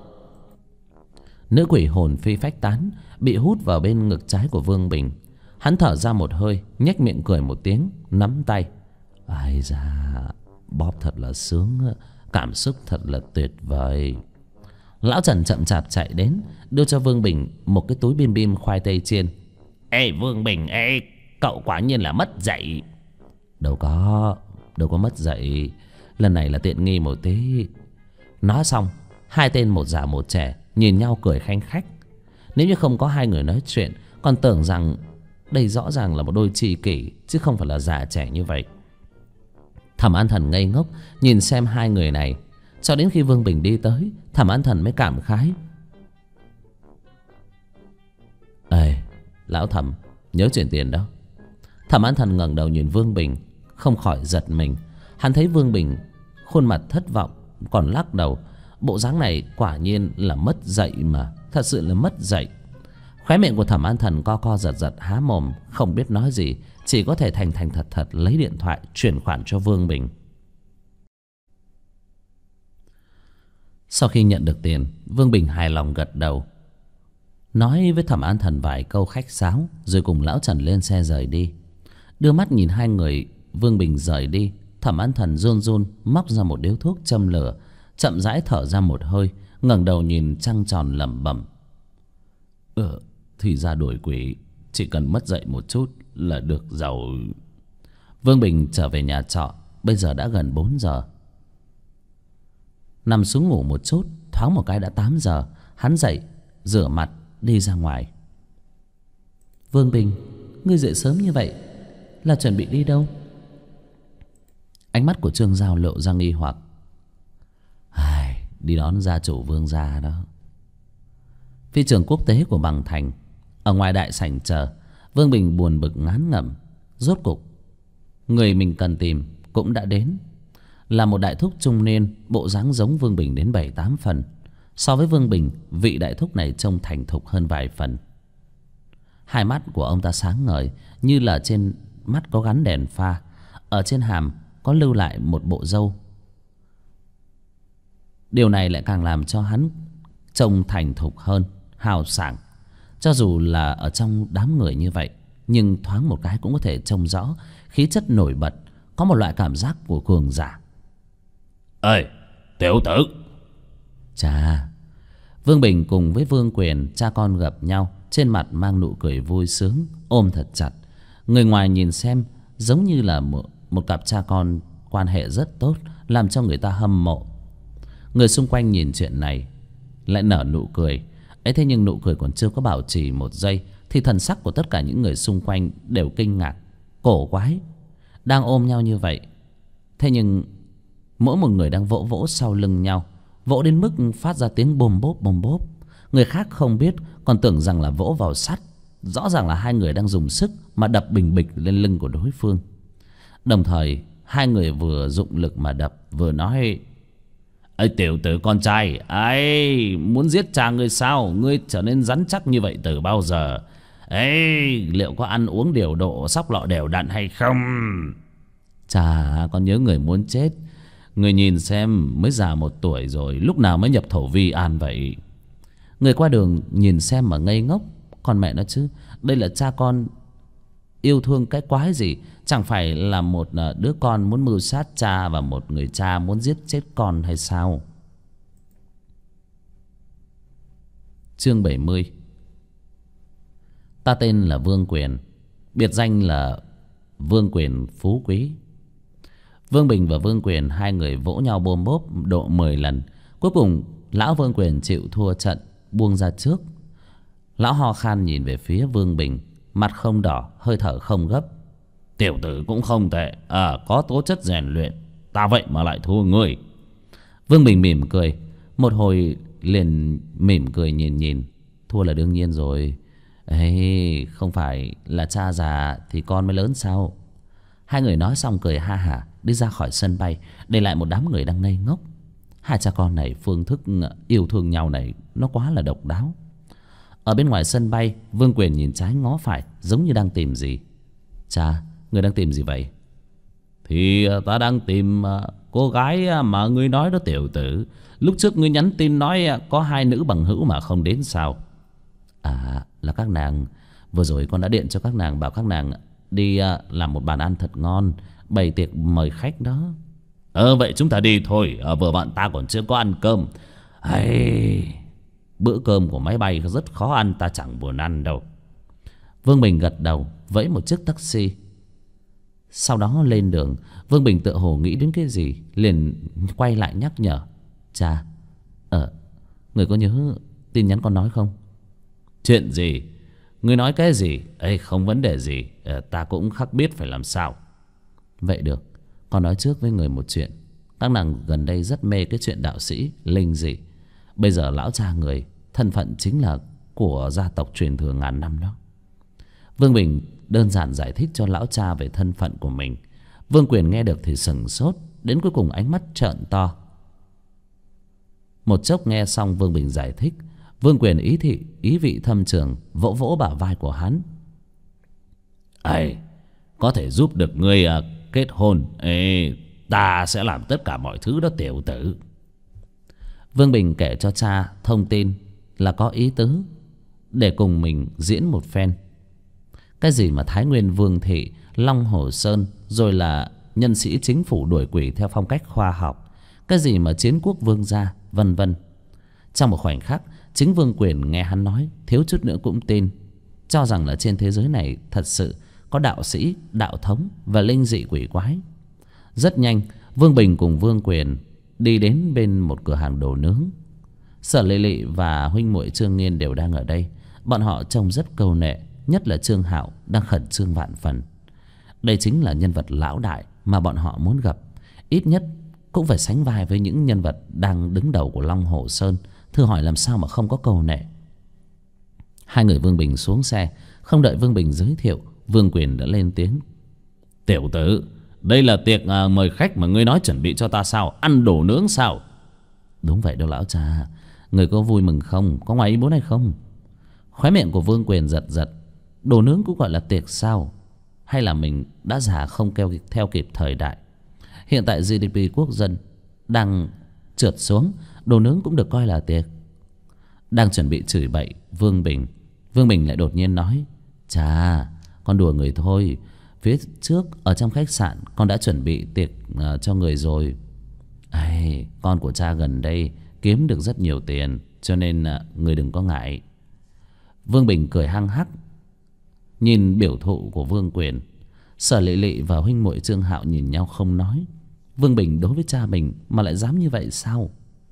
Nữ quỷ hồn phi phách tán, bị hút vào bên ngực trái của Vương Bình. Hắn thở ra một hơi, nhếch miệng cười một tiếng, nắm tay. Ai da, bóp thật là sướng, cảm xúc thật là tuyệt vời. Lão Trần chậm chạp chạy đến, đưa cho Vương Bình một cái túi bim bim khoai tây chiên. Ê Vương Bình, ê, cậu quả nhiên là mất dạy. Đâu có mất dạy, lần này là tiện nghi một tí. Nói xong, hai tên một già một trẻ nhìn nhau cười khanh khách. Nếu như không có hai người nói chuyện, còn tưởng rằng đây rõ ràng là một đôi tri kỷ, chứ không phải là già trẻ như vậy. Thẩm An Thần ngây ngốc nhìn xem hai người này, cho đến khi Vương Bình đi tới, Thẩm An Thần mới cảm khái. Ê, lão Thẩm, nhớ chuyển tiền đó. Thẩm An Thần ngẩng đầu nhìn Vương Bình, không khỏi giật mình. Hắn thấy Vương Bình khuôn mặt thất vọng, còn lắc đầu. Bộ dáng này quả nhiên là mất dạy mà, thật sự là mất dạy. Khóe miệng của Thẩm An Thần co co giật giật, há mồm không biết nói gì, chỉ có thể thành thành thật thật lấy điện thoại chuyển khoản cho Vương Bình. Sau khi nhận được tiền, Vương Bình hài lòng gật đầu, nói với Thẩm An Thần vài câu khách sáo, rồi cùng lão Trần lên xe rời đi. Đưa mắt nhìn hai người Vương Bình rời đi, Thẩm An Thần run run móc ra một điếu thuốc châm lửa, chậm rãi thở ra một hơi, ngẩng đầu nhìn trăng tròn lẩm bẩm. Thì ra đuổi quỷ chỉ cần mất dạy một chút là được giàu. Vương Bình trở về nhà trọ. Bây giờ đã gần 4 giờ. Nằm xuống ngủ một chút, thoáng một cái đã 8 giờ. Hắn dậy rửa mặt đi ra ngoài. Vương Bình, ngươi dậy sớm như vậy là chuẩn bị đi đâu? Ánh mắt của Trương Giao lộ ra nghi hoặc. Đi đón gia chủ Vương gia đó. Phi trường quốc tế của Bằng Thành, ở ngoài đại sảnh chờ. Vương Bình buồn bực ngán ngẩm. Rốt cục người mình cần tìm cũng đã đến. Là một đại thúc trung niên, bộ dáng giống Vương Bình đến 7-8 phần. So với Vương Bình, vị đại thúc này trông thành thục hơn vài phần. Hai mắt của ông ta sáng ngời, như là trên mắt có gắn đèn pha. Ở trên hàm có lưu lại một bộ râu. Điều này lại càng làm cho hắn trông thành thục hơn, hào sảng. Cho dù là ở trong đám người như vậy, nhưng thoáng một cái cũng có thể trông rõ khí chất nổi bật, có một loại cảm giác của cường giả. Ê, tiểu tử! Chà, Vương Bình cùng với Vương Quyền, cha con gặp nhau, trên mặt mang nụ cười vui sướng, ôm thật chặt. Người ngoài nhìn xem giống như là một cặp cha con quan hệ rất tốt, làm cho người ta hâm mộ. Người xung quanh nhìn chuyện này lại nở nụ cười ấy, thế nhưng nụ cười còn chưa có bảo trì một giây thì thần sắc của tất cả những người xung quanh đều kinh ngạc, cổ quái. Đang ôm nhau như vậy, thế nhưng mỗi một người đang vỗ vỗ sau lưng nhau, vỗ đến mức phát ra tiếng bôm bốp bôm bốp. Người khác không biết còn tưởng rằng là vỗ vào sắt. Rõ ràng là hai người đang dùng sức mà đập bình bịch lên lưng của đối phương. Đồng thời hai người vừa dụng lực mà đập vừa nói: "Ê tiểu tử con trai, ấy muốn giết cha ngươi sao? Ngươi trở nên rắn chắc như vậy từ bao giờ? Ê, liệu có ăn uống điều độ, sóc lọ đều đặn hay không?" "Chà, con nhớ người muốn chết. Người nhìn xem, mới già 1 tuổi rồi, lúc nào mới nhập thổ vi an vậy?" Người qua đường nhìn xem mà ngây ngốc. Còn mẹ nó chứ, đây là cha con yêu thương cái quái gì? Chẳng phải là một đứa con muốn mưu sát cha và một người cha muốn giết chết con hay sao? Chương 70. Ta tên là Vương Quyền, biệt danh là Vương Quyền Phú Quý. Vương Bình và Vương Quyền hai người vỗ nhau bôm bốp độ 10 lần. Cuối cùng lão Vương Quyền chịu thua trận, buông ra trước. Lão ho khan nhìn về phía Vương Bình, mặt không đỏ, hơi thở không gấp. "Tiểu tử cũng không tệ, có tố chất rèn luyện, ta vậy mà lại thua ngươi." Vương Bình mỉm cười, một hồi liền mỉm cười nhìn. "Thua là đương nhiên rồi. Ê, không phải là cha già thì con mới lớn sao?" Hai người nói xong cười ha hả đi ra khỏi sân bay, để lại một đám người đang ngây ngốc. Hai cha con này phương thức yêu thương nhau này nó quá là độc đáo. Ở bên ngoài sân bay, Vương Quyền nhìn trái ngó phải, giống như đang tìm gì. "Cha, người đang tìm gì vậy?" "Thì ta đang tìm cô gái mà ngươi nói đó tiểu tử. Lúc trước ngươi nhắn tin nói có 2 nữ bằng hữu mà không đến sao?" "À, là các nàng. Vừa rồi con đã điện cho các nàng, bảo các nàng đi làm một bàn ăn thật ngon, bày tiệc mời khách đó." Vậy chúng ta đi thôi, vừa bạn ta còn chưa có ăn cơm." "Hay, bữa cơm của máy bay rất khó ăn, ta chẳng buồn ăn đâu." Vương Bình gật đầu, vẫy một chiếc taxi. Sau đó lên đường. Vương Bình tựa hồ nghĩ đến cái gì, liền quay lại nhắc nhở: "Cha, người có nhớ tin nhắn con nói không?" "Chuyện gì? Ngươi nói cái gì?" Không vấn đề gì, ta cũng khắc biết phải làm sao." "Vậy được, con nói trước với người một chuyện. Các nàng gần đây rất mê cái chuyện đạo sĩ linh dị. Bây giờ lão cha người thân phận chính là của gia tộc truyền thừa ngàn năm đó." Vương Bình đơn giản giải thích cho lão cha về thân phận của mình. Vương Quyền nghe được thì sửng sốt, đến cuối cùng ánh mắt trợn to. Một chốc nghe xong Vương Bình giải thích, Vương Quyền ý vị thâm trường, vỗ vỗ bả vai của hắn. Có thể giúp được ngươi kết hôn, ta sẽ làm tất cả mọi thứ đó tiểu tử." Vương Bình kể cho cha thông tin là có ý tứ để cùng mình diễn một phen. Cái gì mà Thái Nguyên Vương Thị, Long Hồ Sơn, rồi là nhân sĩ chính phủ đuổi quỷ theo phong cách khoa học, cái gì mà chiến quốc vương gia, vân vân. Trong một khoảnh khắc, chính Vương Quyền nghe hắn nói, thiếu chút nữa cũng tin, cho rằng là trên thế giới này thật sự có đạo sĩ, đạo thống và linh dị quỷ quái. Rất nhanh, Vương Bình cùng Vương Quyền đi đến bên một cửa hàng đồ nướng. Sở Lệ Lệ và huynh muội Trương Nghiên đều đang ở đây. Bọn họ trông rất câu nệ, nhất là Trương Hạo đang khẩn trương vạn phần. Đây chính là nhân vật lão đại mà bọn họ muốn gặp, ít nhất cũng phải sánh vai với những nhân vật đang đứng đầu của Long Hồ Sơn. Thử hỏi làm sao mà không có câu nệ. Hai người Vương Bình xuống xe, không đợi Vương Bình giới thiệu, Vương Quyền đã lên tiếng: "Tiểu tử, đây là tiệc mời khách mà ngươi nói chuẩn bị cho ta sao? Ăn đồ nướng sao?" "Đúng vậy đâu lão cha. Người có vui mừng không? Có ngoài ý muốn hay không?" Khóe miệng của Vương Quyền giật giật. Đồ nướng cũng gọi là tiệc sao? Hay là mình đã già không theo kịp thời đại? Hiện tại GDP quốc dân đang trượt xuống, đồ nướng cũng được coi là tiệc. Đang chuẩn bị chửi bậy Vương Bình lại đột nhiên nói: "Chà, con đùa người thôi. Phía trước ở trong khách sạn con đã chuẩn bị tiệc cho người rồi. Con của cha gần đây kiếm được rất nhiều tiền, cho nên người đừng có ngại." Vương Bình cười hăng hắc nhìn biểu thụ của Vương Quyền. Sở Lệ Lệ và huynh muội Trương Hạo nhìn nhau không nói. Vương Bình đối với cha mình mà lại dám như vậy sao?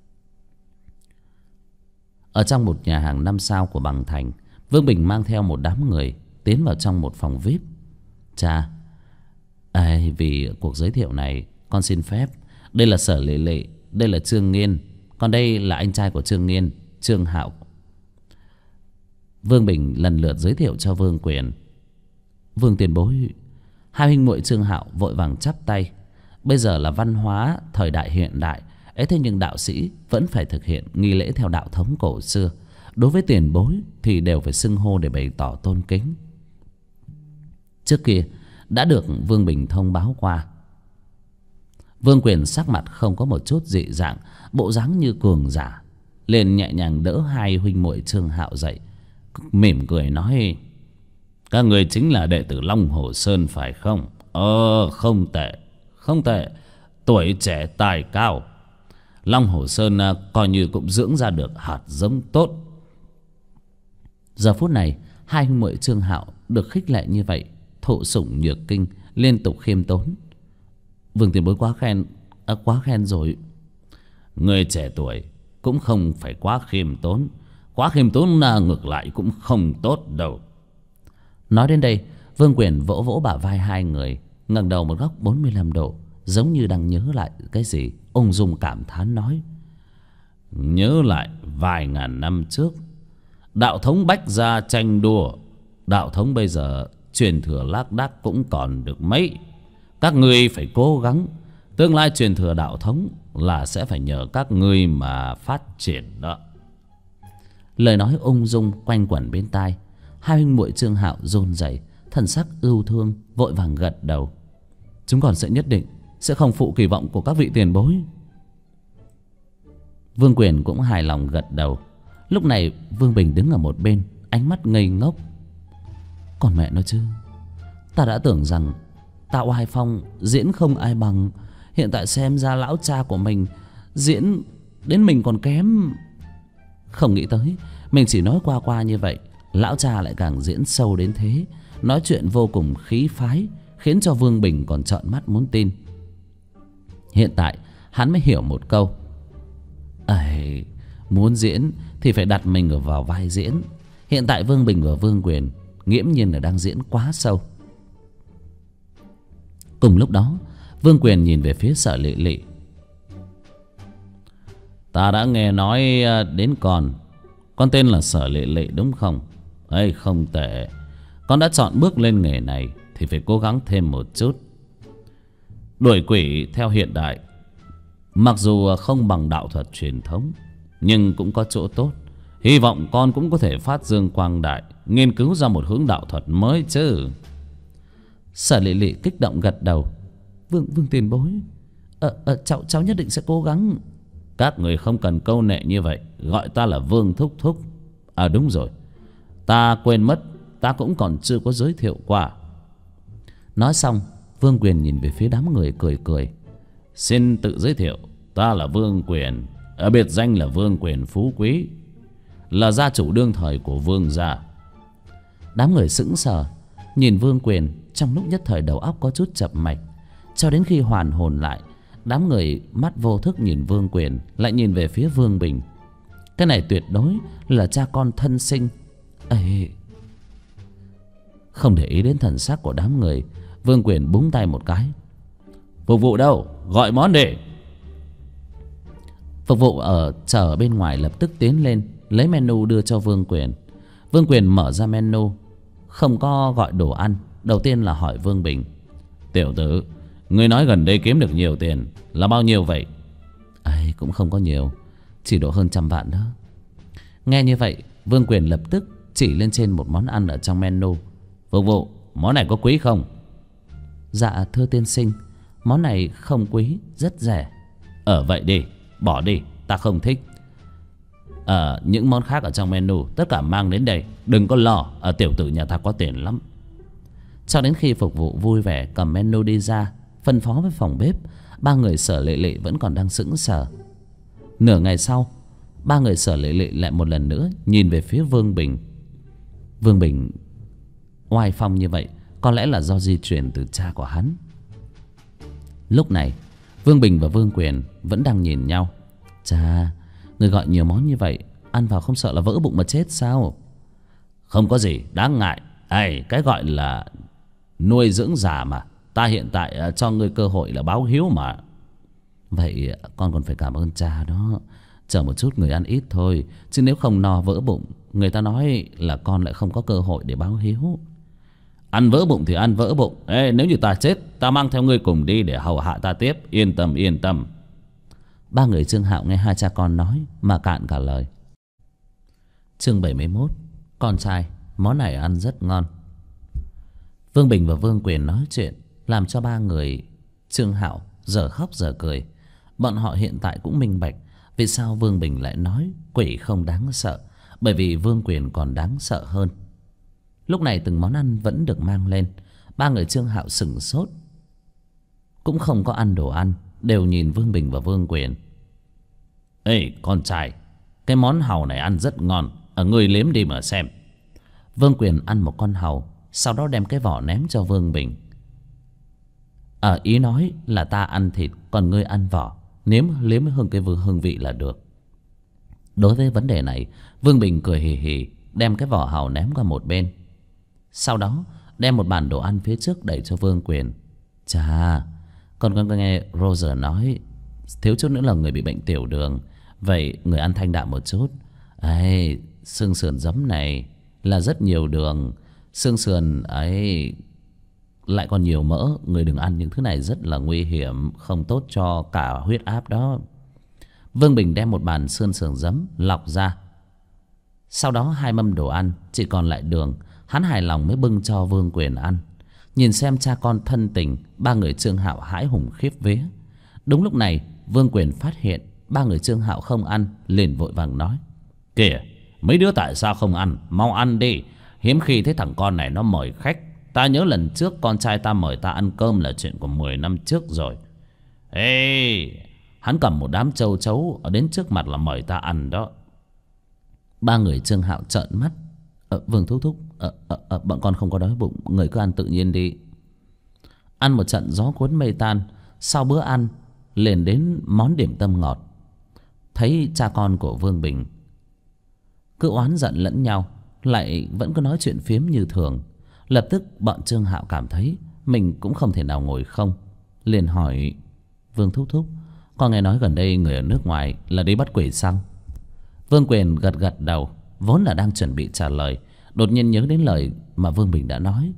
Ở trong một nhà hàng 5 sao của Bằng Thành, Vương Bình mang theo một đám người tiến vào trong một phòng VIP. Cha, vì cuộc giới thiệu này con xin phép. Đây là Sở Lệ Lệ, đây là Trương Nghiên, còn đây là anh trai của Trương Nghiên, Trương Hạo. Vương Bình lần lượt giới thiệu cho Vương Quyền. Vương tiền bối. Hai huynh muội Trương Hạo vội vàng chắp tay. Bây giờ là văn hóa thời đại hiện đại ấy, thế nhưng đạo sĩ vẫn phải thực hiện nghi lễ theo đạo thống cổ xưa. Đối với tiền bối thì đều phải xưng hô để bày tỏ tôn kính. Trước kia đã được Vương Bình thông báo qua. Vương Quyền sắc mặt không có một chút dị dạng, bộ dáng như cường giả, liền nhẹ nhàng đỡ hai huynh muội Trương Hạo dậy, mỉm cười nói: các người chính là đệ tử Long Hồ Sơn phải không? Không tệ, không tệ. Tuổi trẻ tài cao, Long Hồ Sơn coi như cũng dưỡng ra được hạt giống tốt. Giờ phút này hai huynh muội Trương Hạo được khích lệ như vậy, thụ sủng nhược kinh, liên tục khiêm tốn. Vương tiền bối quá khen rồi. Người trẻ tuổi cũng không phải quá khiêm tốn. Quá khiêm tốn ngược lại cũng không tốt đâu. Nói đến đây, Vương Quyền vỗ vỗ bả vai hai người, ngẩng đầu một góc 45 độ, giống như đang nhớ lại cái gì, ung dung cảm thán nói: nhớ lại vài ngàn năm trước, đạo thống Bách gia tranh đua, đạo thống bây giờ truyền thừa lác đác cũng còn được mấy. Các ngươi phải cố gắng, tương lai truyền thừa đạo thống là sẽ phải nhờ các ngươi mà phát triển đó. Lời nói ung dung quanh quẩn bên tai. Hai huynh muội Trương Hạo run rẩy, thần sắc ưu thương, vội vàng gật đầu. Chúng còn sẽ nhất định sẽ không phụ kỳ vọng của các vị tiền bối. Vương Quyền cũng hài lòng gật đầu. Lúc này Vương Bình đứng ở một bên, ánh mắt ngây ngốc. Còn mẹ nó chứ, ta đã tưởng rằng Tạ Oai Phong diễn không ai bằng, hiện tại xem ra lão cha của mình diễn đến mình còn kém. Không nghĩ tới mình chỉ nói qua qua như vậy, lão cha lại càng diễn sâu đến thế, nói chuyện vô cùng khí phái, khiến cho Vương Bình còn trợn mắt muốn tin. Hiện tại hắn mới hiểu một câu: muốn diễn thì phải đặt mình vào vai diễn. Hiện tại Vương Bình và Vương Quyền nghiễm nhiên là đang diễn quá sâu. Cùng lúc đó, Vương Quyền nhìn về phía Sở Lệ Lệ. Ta đã nghe nói đến con tên là Sở Lệ Lệ đúng không? Không tệ. Con đã chọn bước lên nghề này thì phải cố gắng thêm một chút. Đuổi quỷ theo hiện đại, mặc dù không bằng đạo thuật truyền thống, nhưng cũng có chỗ tốt. Hy vọng con cũng có thể phát dương quang đại, nghiên cứu ra một hướng đạo thuật mới chứ. Sở Lệ Lệ kích động gật đầu. Vương tiền bối, cháu nhất định sẽ cố gắng. Các người không cần câu nệ như vậy, gọi ta là Vương thúc thúc. Đúng rồi, ta quên mất, ta cũng còn chưa có giới thiệu qua. Nói xong, Vương Quyền nhìn về phía đám người cười cười. Xin tự giới thiệu, ta là Vương Quyền, biệt danh là Vương Quyền Phú Quý, là gia chủ đương thời của Vương gia. Đám người sững sờ nhìn Vương Quyền, trong lúc nhất thời đầu óc có chút chập mạch. Cho đến khi hoàn hồn lại, đám người mắt vô thức nhìn Vương Quyền, lại nhìn về phía Vương Bình. Cái này tuyệt đối là cha con thân sinh. Không để ý đến thần sắc của đám người, Vương Quyền búng tay một cái. Phục vụ đâu? Gọi món đi. Phục vụ ở chờ bên ngoài lập tức tiến lên, lấy menu đưa cho Vương Quyền. Vương Quyền mở ra menu, không có gọi đồ ăn. Đầu tiên là hỏi Vương Bình: tiểu tử, ngươi nói gần đây kiếm được nhiều tiền, là bao nhiêu vậy? Cũng không có nhiều, chỉ độ hơn 100 vạn đó. Nghe như vậy, Vương Quyền lập tức chỉ lên trên một món ăn ở trong menu. Phục vụ, món này có quý không? Dạ thưa tiên sinh, món này không quý, rất rẻ. Vậy đi, bỏ đi, ta không thích. Những món khác ở trong menu tất cả mang đến đây, đừng có lo, tiểu tử nhà ta có tiền lắm. Cho đến khi phục vụ vui vẻ cầm menu đi ra, phân phó với phòng bếp, ba người Sở Lệ Lệ vẫn còn đang sững sờ. Nửa ngày sau, ba người Sở Lệ Lệ lại một lần nữa nhìn về phía Vương Bình. Vương Bình oai phong như vậy có lẽ là do di truyền từ cha của hắn. Lúc này Vương Bình và Vương Quyền vẫn đang nhìn nhau. Chà, người gọi nhiều món như vậy, ăn vào không sợ là vỡ bụng mà chết sao? Không có gì đáng ngại. Cái gọi là nuôi dưỡng già mà. Ta hiện tại cho ngươi cơ hội là báo hiếu mà. Vậy con còn phải cảm ơn cha đó. Chờ một chút người ăn ít thôi, chứ nếu không no vỡ bụng, người ta nói là con lại không có cơ hội để báo hiếu. Ăn vỡ bụng thì ăn vỡ bụng. Nếu như ta chết, ta mang theo ngươi cùng đi để hầu hạ ta tiếp. Yên tâm, yên tâm. Ba người Trương Hạo nghe hai cha con nói mà cạn cả lời. Chương 71. Con trai, món này ăn rất ngon. Vương Bình và Vương Quyền nói chuyện làm cho ba người Trương Hạo giờ khóc giờ cười. Bọn họ hiện tại cũng minh bạch vì sao Vương Bình lại nói quỷ không đáng sợ, bởi vì Vương Quyền còn đáng sợ hơn. Lúc này từng món ăn vẫn được mang lên. Ba người Trương Hạo sửng sốt, cũng không có ăn đồ ăn, đều nhìn Vương Bình và Vương Quyền. Con trai, cái món hàu này ăn rất ngon, ngươi nếm đi mà xem. Vương Quyền ăn một con hàu, sau đó đem cái vỏ ném cho Vương Bình. Ý nói là ta ăn thịt, còn ngươi ăn vỏ, nếm hương cái hương vị là được. Đối với vấn đề này, Vương Bình cười hì hì, đem cái vỏ hàu ném qua một bên. Sau đó đem một bàn đồ ăn phía trước đẩy cho Vương Quyền. Chà, con nghe Roger nói thiếu chút nữa là người bị bệnh tiểu đường, vậy người ăn thanh đạm một chút. Xương sườn giấm này là rất nhiều đường, xương sườn ấy lại còn nhiều mỡ, người đừng ăn những thứ này rất là nguy hiểm, không tốt cho cả huyết áp đó. Vương Bình đem một bàn xương sườn giấm lọc ra. Sau đó hai mâm đồ ăn chỉ còn lại đường, hắn hài lòng mới bưng cho Vương Quyền ăn. Nhìn xem cha con thân tình, ba người Trương Hạo hãi hùng khiếp vía. Đúng lúc này Vương Quyền phát hiện ba người Trương Hạo không ăn, liền vội vàng nói: Kìa, mấy đứa tại sao không ăn? Mau ăn đi. Hiếm khi thấy thằng con này nó mời khách. Ta nhớ lần trước con trai ta mời ta ăn cơm là chuyện của 10 năm trước rồi. Hắn cầm một đám châu chấu ở đến trước mặt là mời ta ăn đó. Ba người Trương Hạo trợn mắt. Vương thúc thúc, bọn con không có đói bụng, người cứ ăn tự nhiên đi. Ăn một trận gió cuốn mây tan. Sau bữa ăn liền đến món điểm tâm ngọt. Thấy cha con của Vương Bình cứ oán giận lẫn nhau, lại vẫn cứ nói chuyện phiếm như thường. Lập tức bọn Trương Hạo cảm thấy mình cũng không thể nào ngồi không, liền hỏi: Vương thúc thúc, con nghe nói gần đây người ở nước ngoài là đi bắt quỷ sao? Vương Quyền gật gật đầu, vốn là đang chuẩn bị trả lời, đột nhiên nhớ đến lời mà Vương Bình đã nói.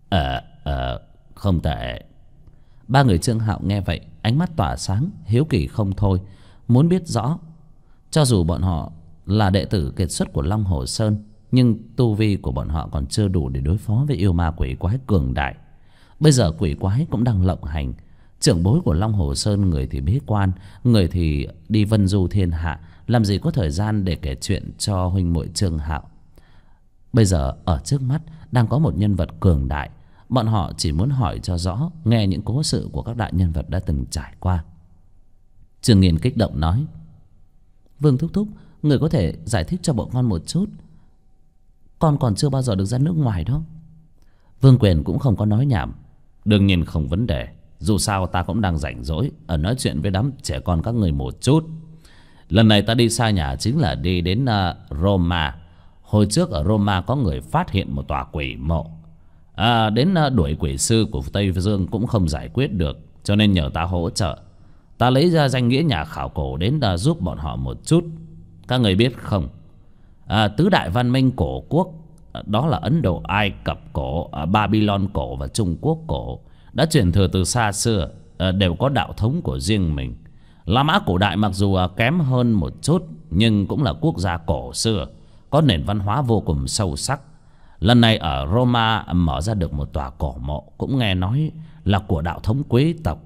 Không tệ. Ba người Trương Hạo nghe vậy, ánh mắt tỏa sáng, hiếu kỳ không thôi, muốn biết rõ. Cho dù bọn họ là đệ tử kiệt xuất của Long Hồ Sơn, nhưng tu vi của bọn họ còn chưa đủ để đối phó với yêu ma quỷ quái cường đại. Bây giờ quỷ quái cũng đang lộng hành. Trưởng bối của Long Hồ Sơn, người thì bế quan, người thì đi vân du thiên hạ, làm gì có thời gian để kể chuyện cho huynh muội Trương Hạo. Bây giờ ở trước mắt đang có một nhân vật cường đại, bọn họ chỉ muốn hỏi cho rõ, nghe những cố sự của các đại nhân vật đã từng trải qua. Trương Nghiên kích động nói: Vương thúc thúc, người có thể giải thích cho bọn con một chút, con còn chưa bao giờ được ra nước ngoài đó. Vương Quyền cũng không có nói nhảm: Đương nhiên không vấn đề, dù sao ta cũng đang rảnh rỗi ở nói chuyện với đám trẻ con các người một chút. Lần này ta đi xa nhà chính là đi đến Roma. Hồi trước ở Roma có người phát hiện một tòa quỷ mộ. Đến đuổi quỷ sư của Tây Dương cũng không giải quyết được, cho nên nhờ ta hỗ trợ. Ta lấy ra danh nghĩa nhà khảo cổ đến giúp bọn họ một chút. Các người biết không, tứ đại văn minh cổ quốc, đó là Ấn Độ, Ai Cập cổ, Babylon cổ và Trung Quốc cổ, đã truyền thừa từ xa xưa, đều có đạo thống của riêng mình. La Mã cổ đại mặc dù kém hơn một chút, nhưng cũng là quốc gia cổ xưa, có nền văn hóa vô cùng sâu sắc. Lần này ở Roma mở ra được một tòa cổ mộ, cũng nghe nói là của đạo thống quý tộc.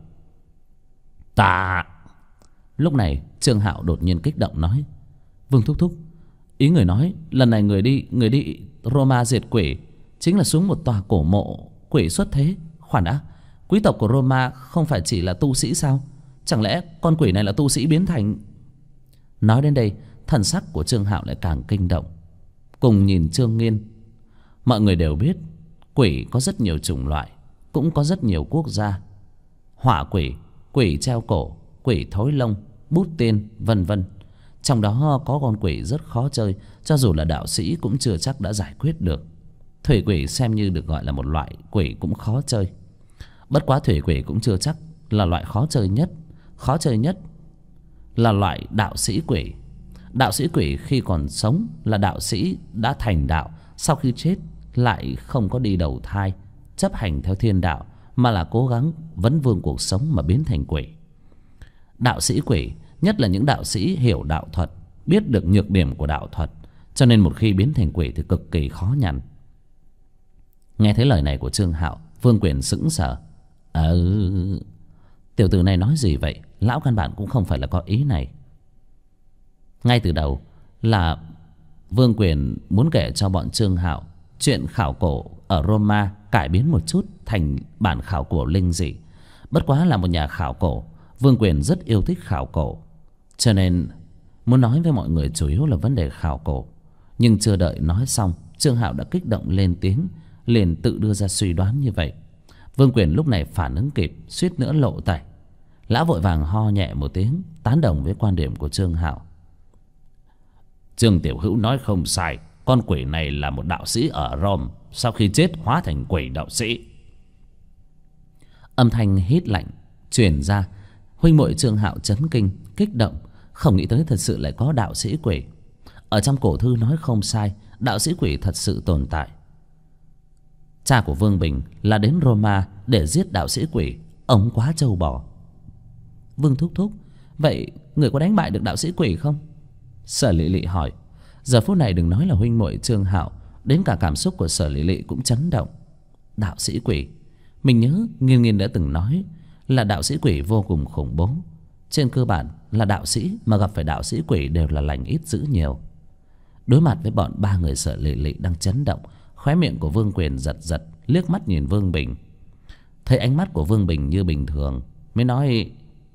Lúc này Trương Hạo đột nhiên kích động nói: Vương thúc thúc, ý người nói lần này người đi Roma diệt quỷ chính là xuống một tòa cổ mộ quỷ xuất thế. Khoan đã, quý tộc của Roma không phải chỉ là tu sĩ sao? Chẳng lẽ con quỷ này là tu sĩ biến thành? Nói đến đây, thần sắc của Trương Hạo lại càng kinh động, cùng nhìn Trương Nghiên. Mọi người đều biết quỷ có rất nhiều chủng loại, cũng có rất nhiều quốc gia. Hỏa quỷ quỷ treo cổ, quỷ thối lông, bút tiên, vân vân. Trong đó có con quỷ rất khó chơi, cho dù là đạo sĩ cũng chưa chắc đã giải quyết được. Thủy quỷ xem như được gọi là một loại quỷ cũng khó chơi. Bất quá thủy quỷ cũng chưa chắc là loại khó chơi nhất. Khó chơi nhất là loại đạo sĩ quỷ. Đạo sĩ quỷ khi còn sống là đạo sĩ đã thành đạo, sau khi chết lại không có đi đầu thai chấp hành theo thiên đạo, mà là cố gắng vấn vương cuộc sống mà biến thành quỷ. Đạo sĩ quỷ, nhất là những đạo sĩ hiểu đạo thuật, biết được nhược điểm của đạo thuật, cho nên một khi biến thành quỷ thì cực kỳ khó nhằn. Nghe thấy lời này của Trương Hạo, Vương Quyền sững sờ. Tiểu tử này nói gì vậy? Lão căn bản cũng không phải là có ý này. Ngay từ đầu là Vương Quyền muốn kể cho bọn Trương Hạo chuyện khảo cổ ở Roma cải biến một chút thành bản khảo cổ linh dị. Bất quá là một nhà khảo cổ, Vương Quyền rất yêu thích khảo cổ, cho nên muốn nói với mọi người chủ yếu là vấn đề khảo cổ. Nhưng chưa đợi nói xong, Trương Hạo đã kích động lên tiếng, liền tự đưa ra suy đoán như vậy. Vương Quyền lúc này phản ứng kịp, suýt nữa lộ tẩy. Lão vội vàng ho nhẹ một tiếng, tán đồng với quan điểm của Trương Hạo. Trương tiểu hữu nói không sai, con quỷ này là một đạo sĩ ở Rome, sau khi chết hóa thành quỷ đạo sĩ. Âm thanh hít lạnh truyền ra. Huynh muội Trương Hạo chấn kinh, kích động, không nghĩ tới thật sự lại có đạo sĩ quỷ. Ở trong cổ thư nói không sai, đạo sĩ quỷ thật sự tồn tại. Cha của Vương Bình là đến Roma để giết đạo sĩ quỷ, ông quá trâu bò. Vương thúc thúc, vậy người có đánh bại được đạo sĩ quỷ không? Sở Lệ Lệ hỏi. Giờ phút này đừng nói là huynh muội Trương Hạo, đến cả cảm xúc của Sở Lệ Lệ cũng chấn động. Đạo sĩ quỷ, mình nhớ Nghiên Nghiên đã từng nói là đạo sĩ quỷ vô cùng khủng bố. Trên cơ bản là đạo sĩ mà gặp phải đạo sĩ quỷ đều là lành ít dữ nhiều. Đối mặt với bọn ba người Sở Lệ Lệ đang chấn động, khóe miệng của Vương Quyền giật giật, liếc mắt nhìn Vương Bình. Thấy ánh mắt của Vương Bình như bình thường, mới nói: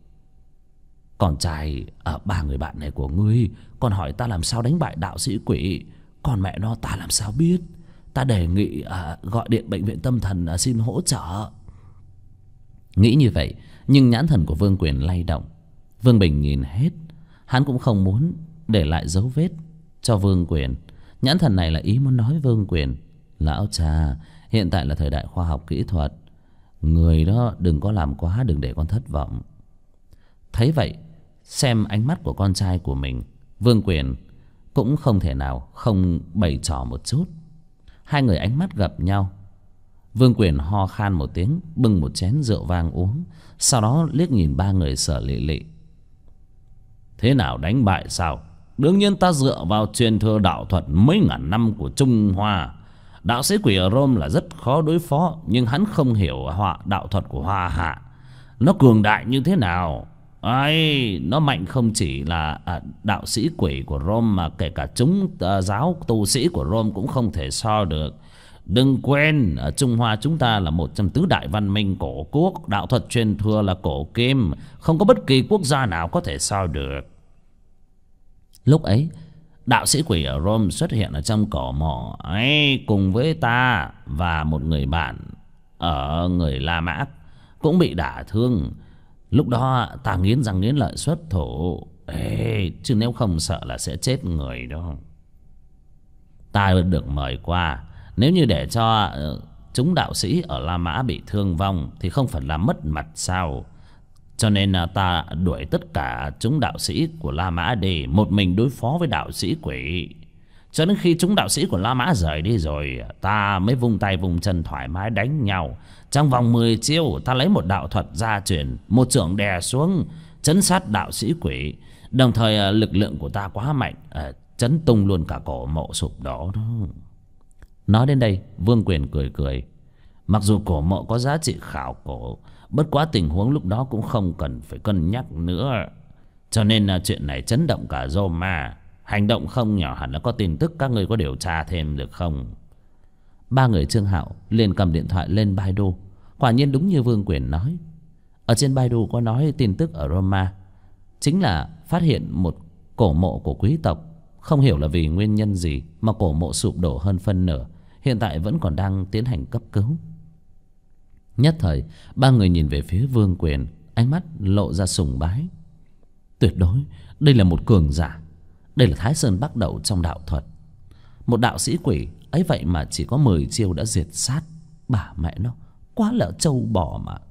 con trai ở ba người bạn này của ngươi còn hỏi ta làm sao đánh bại đạo sĩ quỷ, còn mẹ nó ta làm sao biết. Ta đề nghị gọi điện bệnh viện tâm thần xin hỗ trợ. Nghĩ như vậy, nhưng nhãn thần của Vương Quyền lay động. Vương Bình nhìn hết, hắn cũng không muốn để lại dấu vết cho Vương Quyền. Nhãn thần này là ý muốn nói Vương Quyền: lão cha, hiện tại là thời đại khoa học kỹ thuật, người đó đừng có làm quá, đừng để con thất vọng. Thấy vậy, xem ánh mắt của con trai của mình, Vương Quyền cũng không thể nào không bày trò một chút. Hai người ánh mắt gặp nhau. Vương Quyền ho khan một tiếng, bưng một chén rượu vang uống, sau đó liếc nhìn ba người Sở Lệ Lệ. Thế nào, đánh bại sao? Đương nhiên ta dựa vào truyền thừa đạo thuật mấy ngàn năm của Trung Hoa. Đạo sĩ quỷ ở Rome là rất khó đối phó, nhưng hắn không hiểu đạo thuật của Hoa Hạ. Nó cường đại như thế nào? Nó mạnh không chỉ là đạo sĩ quỷ của Rome, mà kể cả giáo tu sĩ của Rome cũng không thể so được. Đừng quên, ở Trung Hoa chúng ta là một trong tứ đại văn minh cổ quốc, đạo thuật truyền thừa là cổ kim, không có bất kỳ quốc gia nào có thể so được. Lúc ấy, đạo sĩ quỷ ở Rome xuất hiện ở trong cỏ mỏ ấy, cùng với ta và một người bạn ở người La Mã cũng bị đả thương. Lúc đó ta nghiến răng nghiến lợi xuất thủ, chứ nếu không sợ là sẽ chết người đó. Ta được mời qua, nếu như để cho chúng đạo sĩ ở La Mã bị thương vong thì không phải là mất mặt sao? Cho nên ta đuổi tất cả chúng đạo sĩ của La Mã đi, một mình đối phó với đạo sĩ quỷ. Cho đến khi chúng đạo sĩ của La Mã rời đi rồi, ta mới vung tay vung chân thoải mái đánh nhau. Trong vòng 10 chiêu, ta lấy một đạo thuật gia truyền, một chưởng đè xuống, trấn sát đạo sĩ quỷ. Đồng thời lực lượng của ta quá mạnh, chấn tung luôn cả cổ mộ sụp đổ đó. Nói đến đây, Vương Quyền cười cười. Mặc dù cổ mộ có giá trị khảo cổ, bất quá tình huống lúc đó cũng không cần phải cân nhắc nữa. Cho nên chuyện này chấn động cả Roma. Hành động không nhỏ, hẳn là có tin tức, các ngươi có điều tra thêm được không? Ba người Trương Hạo liền cầm điện thoại lên Baidu. Quả nhiên đúng như Vương Quyền nói. Ở trên Baidu có nói tin tức ở Roma chính là phát hiện một cổ mộ của quý tộc. Không hiểu là vì nguyên nhân gì mà cổ mộ sụp đổ hơn phân nửa, hiện tại vẫn còn đang tiến hành cấp cứu. Nhất thời ba người nhìn về phía Vương Quyền, ánh mắt lộ ra sùng bái. Tuyệt đối đây là một cường giả. Đây là Thái Sơn Bắc Đẩu trong đạo thuật. Một đạo sĩ quỷ ấy vậy mà chỉ có 10 chiêu đã diệt sát. Bà mẹ nó, quá là trâu bò mà.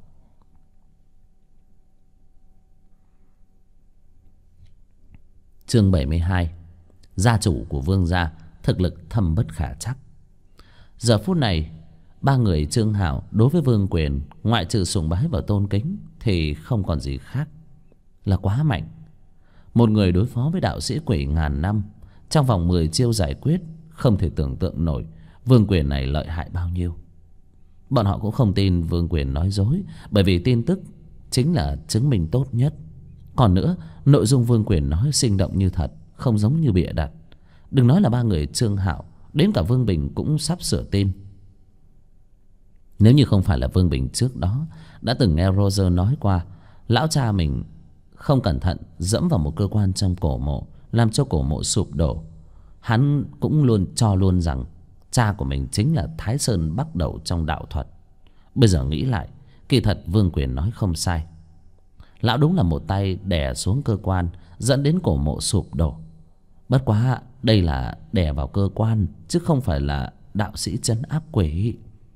Chương 72. Gia chủ của Vương gia thực lực thâm bất khả trắc. Giờ phút này, ba người Trương Hạo đối với Vương Quyền, ngoại trừ sùng bái và tôn kính thì không còn gì khác, là quá mạnh. Một người đối phó với đạo sĩ quỷ ngàn năm, trong vòng 10 chiêu giải quyết, không thể tưởng tượng nổi Vương Quyền này lợi hại bao nhiêu. Bọn họ cũng không tin Vương Quyền nói dối, bởi vì tin tức chính là chứng minh tốt nhất. Còn nữa, nội dung Vương Quyền nói sinh động như thật, không giống như bịa đặt. Đừng nói là ba người Trương Hạo, đến cả Vương Bình cũng sắp sửa tin. Nếu như không phải là Vương Bình trước đó đã từng nghe Roger nói qua lão cha mình không cẩn thận dẫm vào một cơ quan trong cổ mộ, làm cho cổ mộ sụp đổ, hắn cũng luôn cho luôn rằng cha của mình chính là Thái Sơn Bắc Đẩu trong đạo thuật. Bây giờ nghĩ lại, kỳ thật Vương Quyền nói không sai. Lão đúng là một tay đè xuống cơ quan, dẫn đến cổ mộ sụp đổ. Bất quá đây là đè vào cơ quan, chứ không phải là đạo sĩ trấn áp quỷ.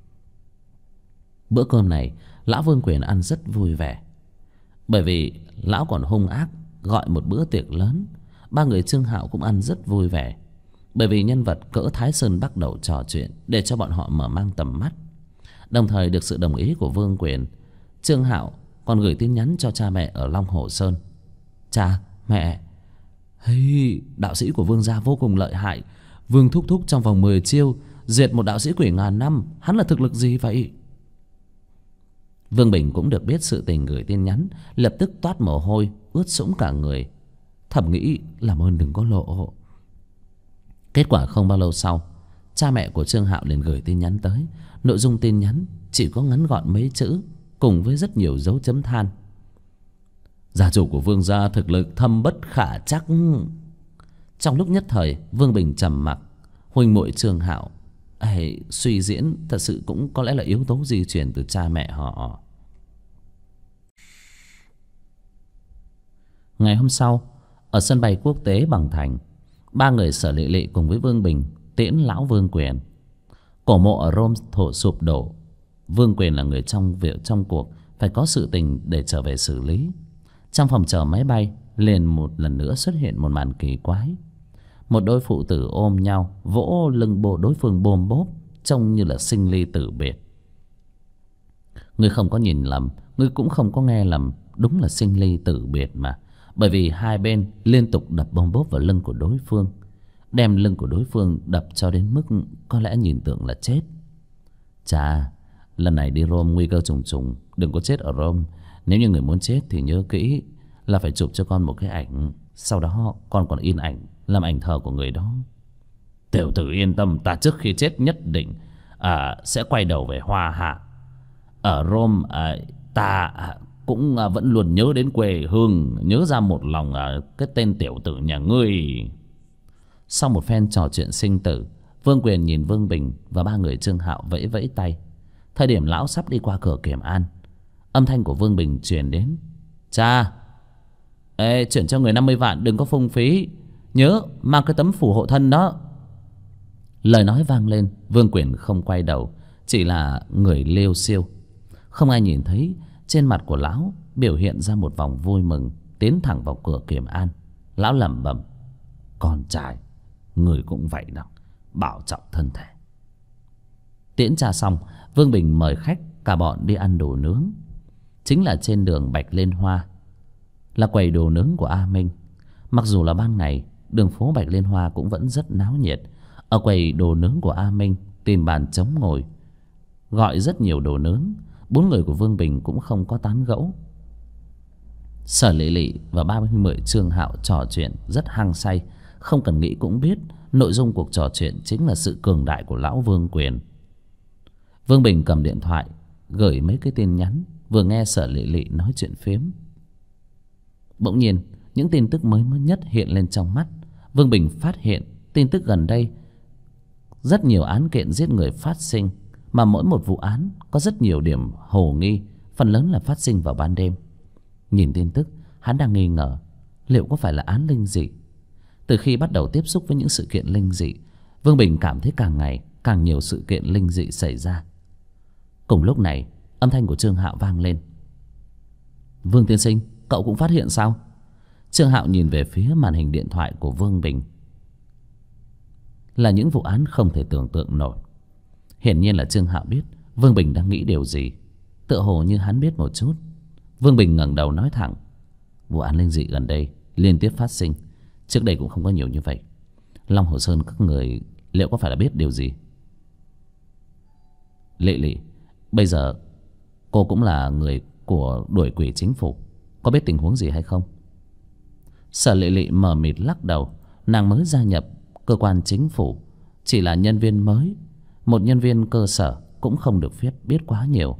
Bữa cơm này lão Vương Quyền ăn rất vui vẻ, bởi vì lão còn hung ác gọi một bữa tiệc lớn. Ba người Trương Hạo cũng ăn rất vui vẻ, bởi vì nhân vật cỡ Thái Sơn Bắc Đẩu trò chuyện để cho bọn họ mở mang tầm mắt. Đồng thời được sự đồng ý của Vương Quyền, Trương Hạo còn gửi tin nhắn cho cha mẹ ở Long Hồ Sơn. Cha, mẹ, hey, đạo sĩ của Vương gia vô cùng lợi hại. Vương thúc thúc trong vòng 10 chiêu diệt một đạo sĩ quỷ ngàn năm, hắn là thực lực gì vậy? Vương Bình cũng được biết sự tình, gửi tin nhắn lập tức toát mồ hôi ướt sũng cả người, thầm nghĩ làm ơn đừng có lộ. Kết quả không bao lâu sau, cha mẹ của Trương Hạo liền gửi tin nhắn tới. Nội dung tin nhắn chỉ có ngắn gọn mấy chữ, cùng với rất nhiều dấu chấm than. Gia chủ của Vương gia thực lực thâm bất khả trắc. Trong lúc nhất thời Vương Bình trầm mặc. Huynh muội Trương Hạo suy diễn thật sự cũng có lẽ là yếu tố di truyền từ cha mẹ họ. Ngày hôm sau, ở sân bay quốc tế Bằng Thành, ba người Sở Lệ Lệ cùng với Vương Bình tiễn lão Vương Quyền. Cổ mộ ở Rome thổ sụp đổ. Vương Quyền là người trong cuộc, phải có sự tình để trở về xử lý. Trong phòng chờ máy bay liền một lần nữa xuất hiện một màn kỳ quái. Một đôi phụ tử ôm nhau, vỗ lưng bộ đối phương bôm bốp, trông như là sinh ly tử biệt. Ngươi không có nhìn lầm, ngươi cũng không có nghe lầm, đúng là sinh ly tử biệt mà. Bởi vì hai bên liên tục đập bôm bốp vào lưng của đối phương, đem lưng của đối phương đập cho đến mức có lẽ nhìn tưởng là chết. Chà, lần này đi Rome nguy cơ trùng trùng, đừng có chết ở Rome. Nếu như người muốn chết thì nhớ kỹ là phải chụp cho con một cái ảnh, sau đó con còn in ảnh làm ảnh thờ của người đó. Tiểu tử yên tâm, ta trước khi chết nhất định sẽ quay đầu về Hoa Hạ. Ở Rome ta cũng vẫn luôn nhớ đến quê hương, nhớ ra một lòng cái tên tiểu tử nhà ngươi. Sau một phen trò chuyện sinh tử, Vương Quyền nhìn Vương Bình và ba người Trương Hạo vẫy vẫy tay. Thời điểm lão sắp đi qua cửa kiểm an, âm thanh của Vương Bình truyền đến. Cha, chuyển cho người 50 vạn, đừng có phung phí, nhớ mang cái tấm phù hộ thân đó. Lời nói vang lên, Vương Quyền không quay đầu, chỉ là người liêu xiêu. Không ai nhìn thấy trên mặt của lão biểu hiện ra một vòng vui mừng, tiến thẳng vào cửa kiểm an. Lão lẩm bẩm: con trai, người cũng vậy đó, bảo trọng thân thể. Tiễn cha xong, Vương Bình mời khách cả bọn đi ăn đồ nướng. Chính là trên đường Bạch Liên Hoa, là quầy đồ nướng của A Minh. Mặc dù là ban ngày, đường phố Bạch Liên Hoa cũng vẫn rất náo nhiệt. Ở quầy đồ nướng của A Minh tìm bàn trống ngồi, gọi rất nhiều đồ nướng. Bốn người của Vương Bình cũng không có tán gẫu. Sở Lệ Lệ và 30 Trương Hạo trò chuyện rất hăng say. Không cần nghĩ cũng biết nội dung cuộc trò chuyện chính là sự cường đại của lão Vương Quyền. Vương Bình cầm điện thoại gửi mấy cái tin nhắn, vừa nghe Sở Lệ Lệ nói chuyện phiếm. Bỗng nhiên những tin tức mới nhất hiện lên trong mắt. Vương Bình phát hiện tin tức gần đây rất nhiều án kiện giết người phát sinh, mà mỗi một vụ án có rất nhiều điểm hồ nghi, phần lớn là phát sinh vào ban đêm. Nhìn tin tức, hắn đang nghi ngờ liệu có phải là án linh dị. Từ khi bắt đầu tiếp xúc với những sự kiện linh dị, Vương Bình cảm thấy càng ngày càng nhiều sự kiện linh dị xảy ra. Cùng lúc này, âm thanh của Trương Hạo vang lên. Vương tiên sinh, cậu cũng phát hiện sao? Trương Hạo nhìn về phía màn hình điện thoại của Vương Bình. Là những vụ án không thể tưởng tượng nổi. Hiển nhiên là Trương Hạo biết Vương Bình đang nghĩ điều gì. Tựa hồ như hắn biết một chút. Vương Bình ngẩng đầu nói thẳng: vụ án linh dị gần đây liên tiếp phát sinh, trước đây cũng không có nhiều như vậy. Long Hồ Sơn các người liệu có phải là biết điều gì? Lệ Lệ, bây giờ cô cũng là người của đuổi quỷ chính phủ, có biết tình huống gì hay không? Sở Lệ Lệ mờ mịt lắc đầu. Nàng mới gia nhập cơ quan chính phủ, chỉ là nhân viên mới, một nhân viên cơ sở, cũng không được phép biết quá nhiều.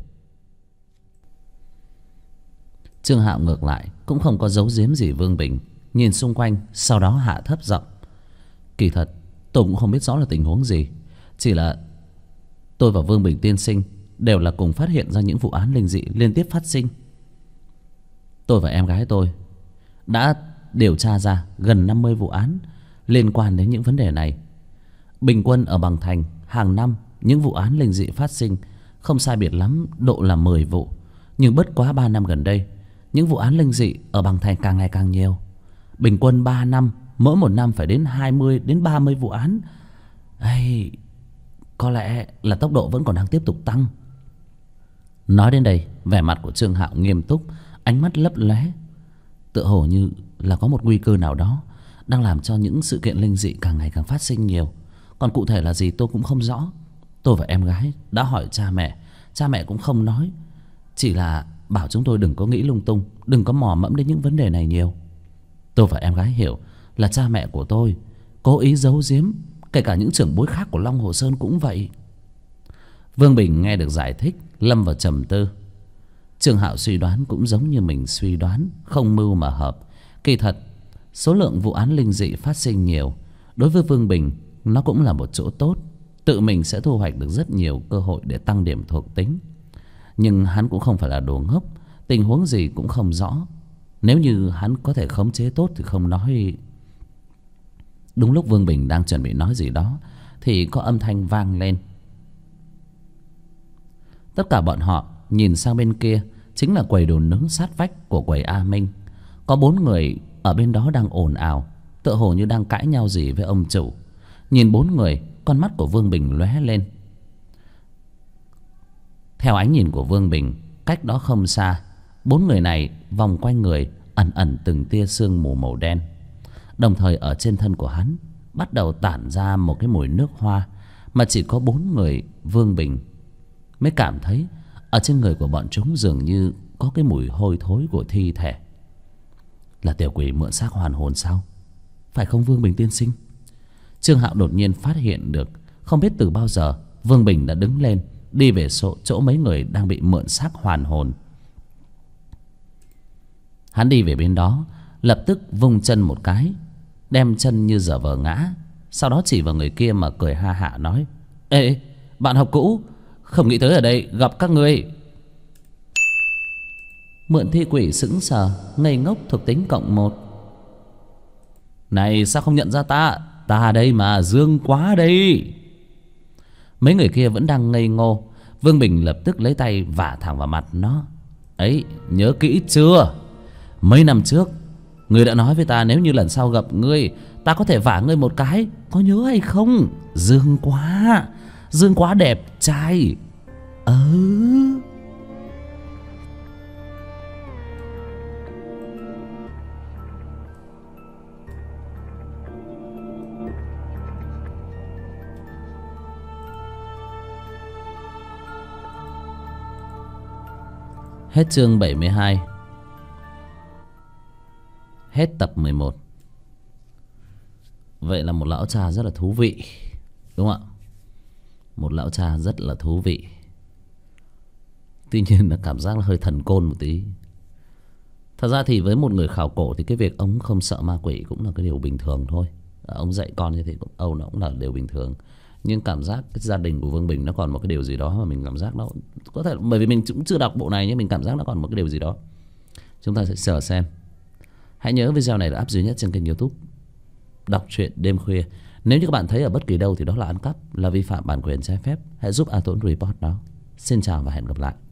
Trương Hạo ngược lại cũng không có giấu giếm gì Vương Bình, nhìn xung quanh, sau đó hạ thấp giọng: kỳ thật tôi cũng không biết rõ là tình huống gì, chỉ là tôi và Vương Bình tiên sinh đều là cùng phát hiện ra những vụ án linh dị liên tiếp phát sinh. Tôi và em gái tôi đã điều tra ra gần 50 vụ án liên quan đến những vấn đề này. Bình quân ở Bằng Thành hàng năm những vụ án linh dị phát sinh không sai biệt lắm độ là 10 vụ. Nhưng bất quá 3 năm gần đây, những vụ án linh dị ở Bằng Thành càng ngày càng nhiều. Bình quân 3 năm, mỗi một năm phải đến 20 đến 30 vụ án. Có lẽ là tốc độ vẫn còn đang tiếp tục tăng. Nói đến đây, vẻ mặt của Trương Hạo nghiêm túc, ánh mắt lấp lóe, tựa hồ như là có một nguy cơ nào đó đang làm cho những sự kiện linh dị càng ngày càng phát sinh nhiều. Còn cụ thể là gì tôi cũng không rõ. Tôi và em gái đã hỏi cha mẹ cũng không nói, chỉ là bảo chúng tôi đừng có nghĩ lung tung, đừng có mò mẫm đến những vấn đề này nhiều. Tôi và em gái hiểu là cha mẹ của tôi cố ý giấu giếm, kể cả những trưởng bối khác của Long Hồ Sơn cũng vậy. Vương Bình nghe được giải thích, lâm vào trầm tư. Trương Hạo suy đoán cũng giống như mình suy đoán, không mưu mà hợp. Kỳ thật, số lượng vụ án linh dị phát sinh nhiều, đối với Vương Bình nó cũng là một chỗ tốt. Tự mình sẽ thu hoạch được rất nhiều cơ hội để tăng điểm thuộc tính. Nhưng hắn cũng không phải là đồ ngốc, tình huống gì cũng không rõ. Nếu như hắn có thể khống chế tốt thì không nói. Đúng lúc Vương Bình đang chuẩn bị nói gì đó thì có âm thanh vang lên. Tất cả bọn họ nhìn sang bên kia, chính là quầy đồ nướng sát vách của quầy A Minh. Có 4 người ở bên đó đang ồn ào, tựa hồ như đang cãi nhau gì với ông chủ. Nhìn 4 người, con mắt của Vương Bình lóe lên. Theo ánh nhìn của Vương Bình, cách đó không xa, 4 người này vòng quanh người ẩn ẩn từng tia sương mù màu đen. Đồng thời ở trên thân của hắn bắt đầu tản ra một cái mùi nước hoa mà chỉ có 4 người Vương Bình mới cảm thấy. Ở trên người của bọn chúng dường như có cái mùi hôi thối của thi thể. Là tiểu quỷ mượn xác hoàn hồn sao? Phải không Vương Bình tiên sinh? Trương Hạo đột nhiên phát hiện được, không biết từ bao giờ Vương Bình đã đứng lên, đi về chỗ mấy người đang bị mượn xác hoàn hồn. Hắn đi về bên đó, lập tức vung chân một cái, đem chân như giả vờ ngã, sau đó chỉ vào người kia mà cười ha hả nói: Ê, bạn học cũ, không nghĩ tới ở đây gặp các ngươi. Mượn thi quỷ sững sờ, ngây ngốc thuộc tính +1. Này sao không nhận ra ta? Ta đây mà, Dương Quá đây. Mấy người kia vẫn đang ngây ngô. Vương Bình lập tức lấy tay vả thẳng vào mặt nó. Ấy, nhớ kỹ chưa? Mấy năm trước ngươi đã nói với ta nếu như lần sau gặp ngươi, ta có thể vả ngươi một cái, có nhớ hay không? Dương Quá, Dương Quá đẹp trai. Hết chương 72. Hết tập 11. Vậy là một lão cha rất là thú vị, đúng không ạ? Một lão cha rất là thú vị. Tuy nhiên là cảm giác là hơi thần côn một tí. Thật ra thì với một người khảo cổ thì cái việc ông không sợ ma quỷ cũng là cái điều bình thường thôi. Ông dạy con như thế nó cũng là điều bình thường. Nhưng cảm giác cái gia đình của Vương Bình nó còn một cái điều gì đó mà mình cảm giác nó có thể, bởi vì mình cũng chưa đọc bộ này nhưng mình cảm giác nó còn một cái điều gì đó. chúng ta sẽ chờ xem. Hãy nhớ video này được up duy nhất trên kênh YouTube Đọc truyện đêm khuya. Nếu như các bạn thấy ở bất kỳ đâu thì đó là ăn cắp, là vi phạm bản quyền trái phép, hãy giúp A Tuấn report nó. Xin chào và hẹn gặp lại.